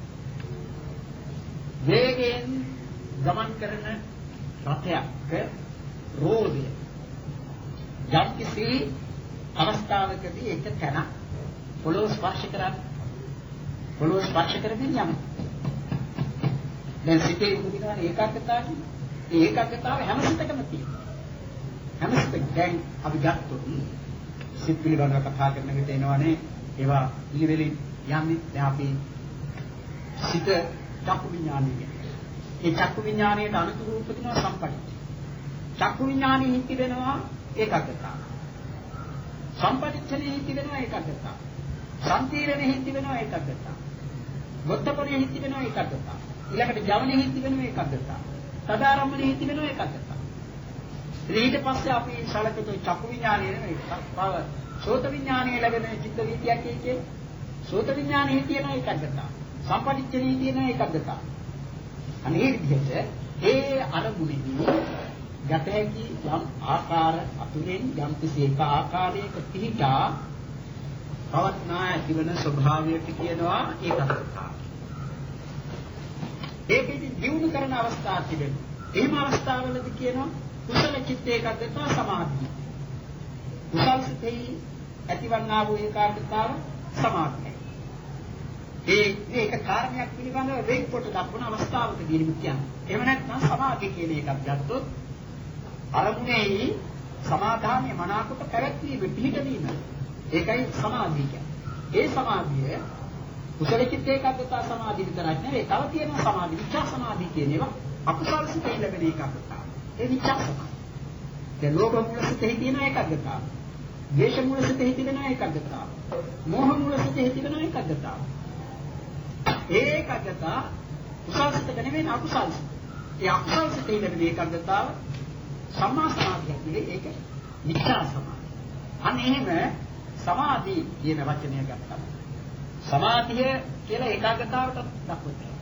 වේගයෙන් ගමන් කරන රථයක රෝදය යම් කිසි අවස්ථාවකදී එක තැන පොළොව ස්පර්ශ කරන්නේ පොළොව ස්පර්ශ කරමින් යනවා. දැන් සිතේ උපදිනවා ඒකාග්‍රතාවය. ඒ ඒකාග්‍රතාවය හැම සිතකම තියෙනවා. හැම සිතක දැන් අපි ගත්තොත් සිත් පිළිබඳව කතා කරන විට එනවනේ ඒවා ඊවෙලින් යන්නේ දැන් අපි සිත චක්කු විඥානය කියන්නේ. ඒ චක්කු විඥානයේ අනුතුරු උපදිනවා සම්පටිච්ච. චක්කු විඥානයේ හිති වෙනවා ඒකාග්‍රතාවය. සම්පටිච්චනේ හිති වෙනවා ඒකාග්‍රතාවය. සම්පීරණේ හිති වෙනවා ඒකාග්‍රතාවය. වොත්තපරිය හිති වෙනවා ඒකාග්‍රතාවය. ඊළඟට ජවනේ හිති වෙනවා ඒකාග්‍රතාවය. සදාරම්මනේ හිති වෙනවා ඒකාග්‍රතාවය. ඊට පස්සේ අපි ශලකතෝ චක්කු විඥානය නෙවෙයි තව සෝත විඥානය ලැබෙන චිත්ත වීතියක් කියන්නේ සෝත විඥානයේ තියෙන ඒකාග්‍රතාවය. සම්පටිච්චනේ තියෙන ඒකාග්‍රතාවය. අනේ විදිහට ඒ අරමුණේදී ගත හැකි යම් ආකාර අතුරෙන් යම් කිසි එක ආකාරයක පිහිටා පවත්නා ඇතිවන ස්වභාවයට කියනවා ඒකාග්‍රතාවය. ඒකෙදි දියුණු කරන අවස්ථා තිබෙනවා. එහෙම අවස්ථාවලදී කියනවා කුසල චිත්ත ඒකාග්‍රතාව සමාධිය. කුසල සිතෙහි ඇතිවන්නා වූ ඒකාග්‍රතාව සමාධියයි. ඒ මේක කාරණයක් පිළිබඳව වෙන් කොට දක්වන අවස්ථාවකදී කියන්නේ. එහෙම නැත්නම් සමාධිය කියන එකක් ගත්තොත් අරමුණේ සමාධානය මනාකොට පැවැත්වීම පිහිටවීම. ඒකයි සමාධිය කියන්නේ. ඒ සමාධිය කුසල චිත්ත ඒකාග්‍රතාව සමාධිය විතරක් නෙවෙයි. තව තියෙනවා සමාධි විචා සමාධිය කියන ඒවා අකුසල සිතේ ලැබෙන ඒකාග්‍රතාව. ඒ විචා සමාධිය. දැන් ලෝභ මූල සිතේ තියෙන ඒකාග්‍රතාව. ද්වේෂ මූල සිතේ තියෙන ඒකාග්‍රතාව. මෝහ මූල සිතේ තියෙන ඒකාග්‍රතාව. ඒ ඒකාග්‍රතාව කුසල සිතක නෙවෙයි අකුසල සිත. ඒ අකුසල සිතේ ලැබෙන ඒකාග්‍රතාව සම්මා සමාධියක් නෙවෙයි ඒක විචා සමාධිය. අන්න එහෙම සමාධි කියන වචනය ගත්තා. සමාධිය කියලා ඒකාග්‍රතාවට දක්වනවා.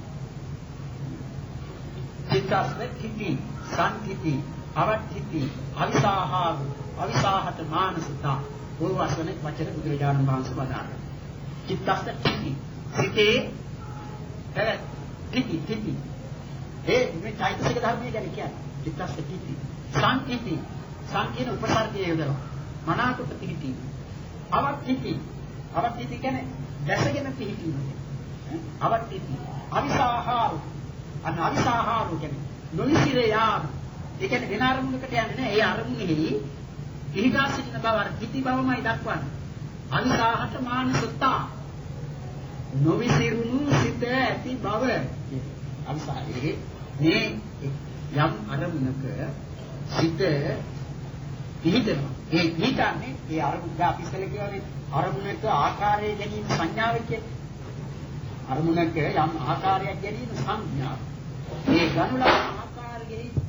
චිත්තස්වෙත්ති, සංකිති, අවට්ඨිති, අවිසාහා, අවිසාහත මානසිතා. ඔය වචනේ වචන බුදුරජාණන් වහන්සේ වදාළා. චිත්තස්වෙත්ති සිතේ ඒ තිති තිති ඒ මේ චෛතසික ධර්මය ගැන කියන්නේ චිත්තස්වෙත්ති. සංකිති සංකීන උපසර්ගයේ යොදලා මනාකොට පිහිටීම. අවට්ඨිති අවට්ඨිති කියන්නේ දැසගෙන පිහිටීම. අවට්ඨිති අවිසාහාර අන්න අවිසාහාර කියන්නේ නොනිසිරේ යාම. ඒ කියන්නේ වෙන අරමුණකට යන්නේ නැහැ. ඒ අරමුණෙහි පිහිටා සිටින බව අර පිටි බවමයි දක්වන්නේ. අවිසාහත මානසතා නොවිසිරුණු සිත ඇති බව. අවිසාහේ මේ යම් අරමුණක සිත පිහිටනවා. ඒ පිහිටන්නේ ඒ අරමුණ අපි ඉස්සෙල්ලා කියවනේ අරමුණක ආකාරය ගැනීම සංඥාව කියන්නේ. අරමුණක යම් ආකාරයක් ගැනීම සංඥා. ඒ ගනුලන ආකාරයේ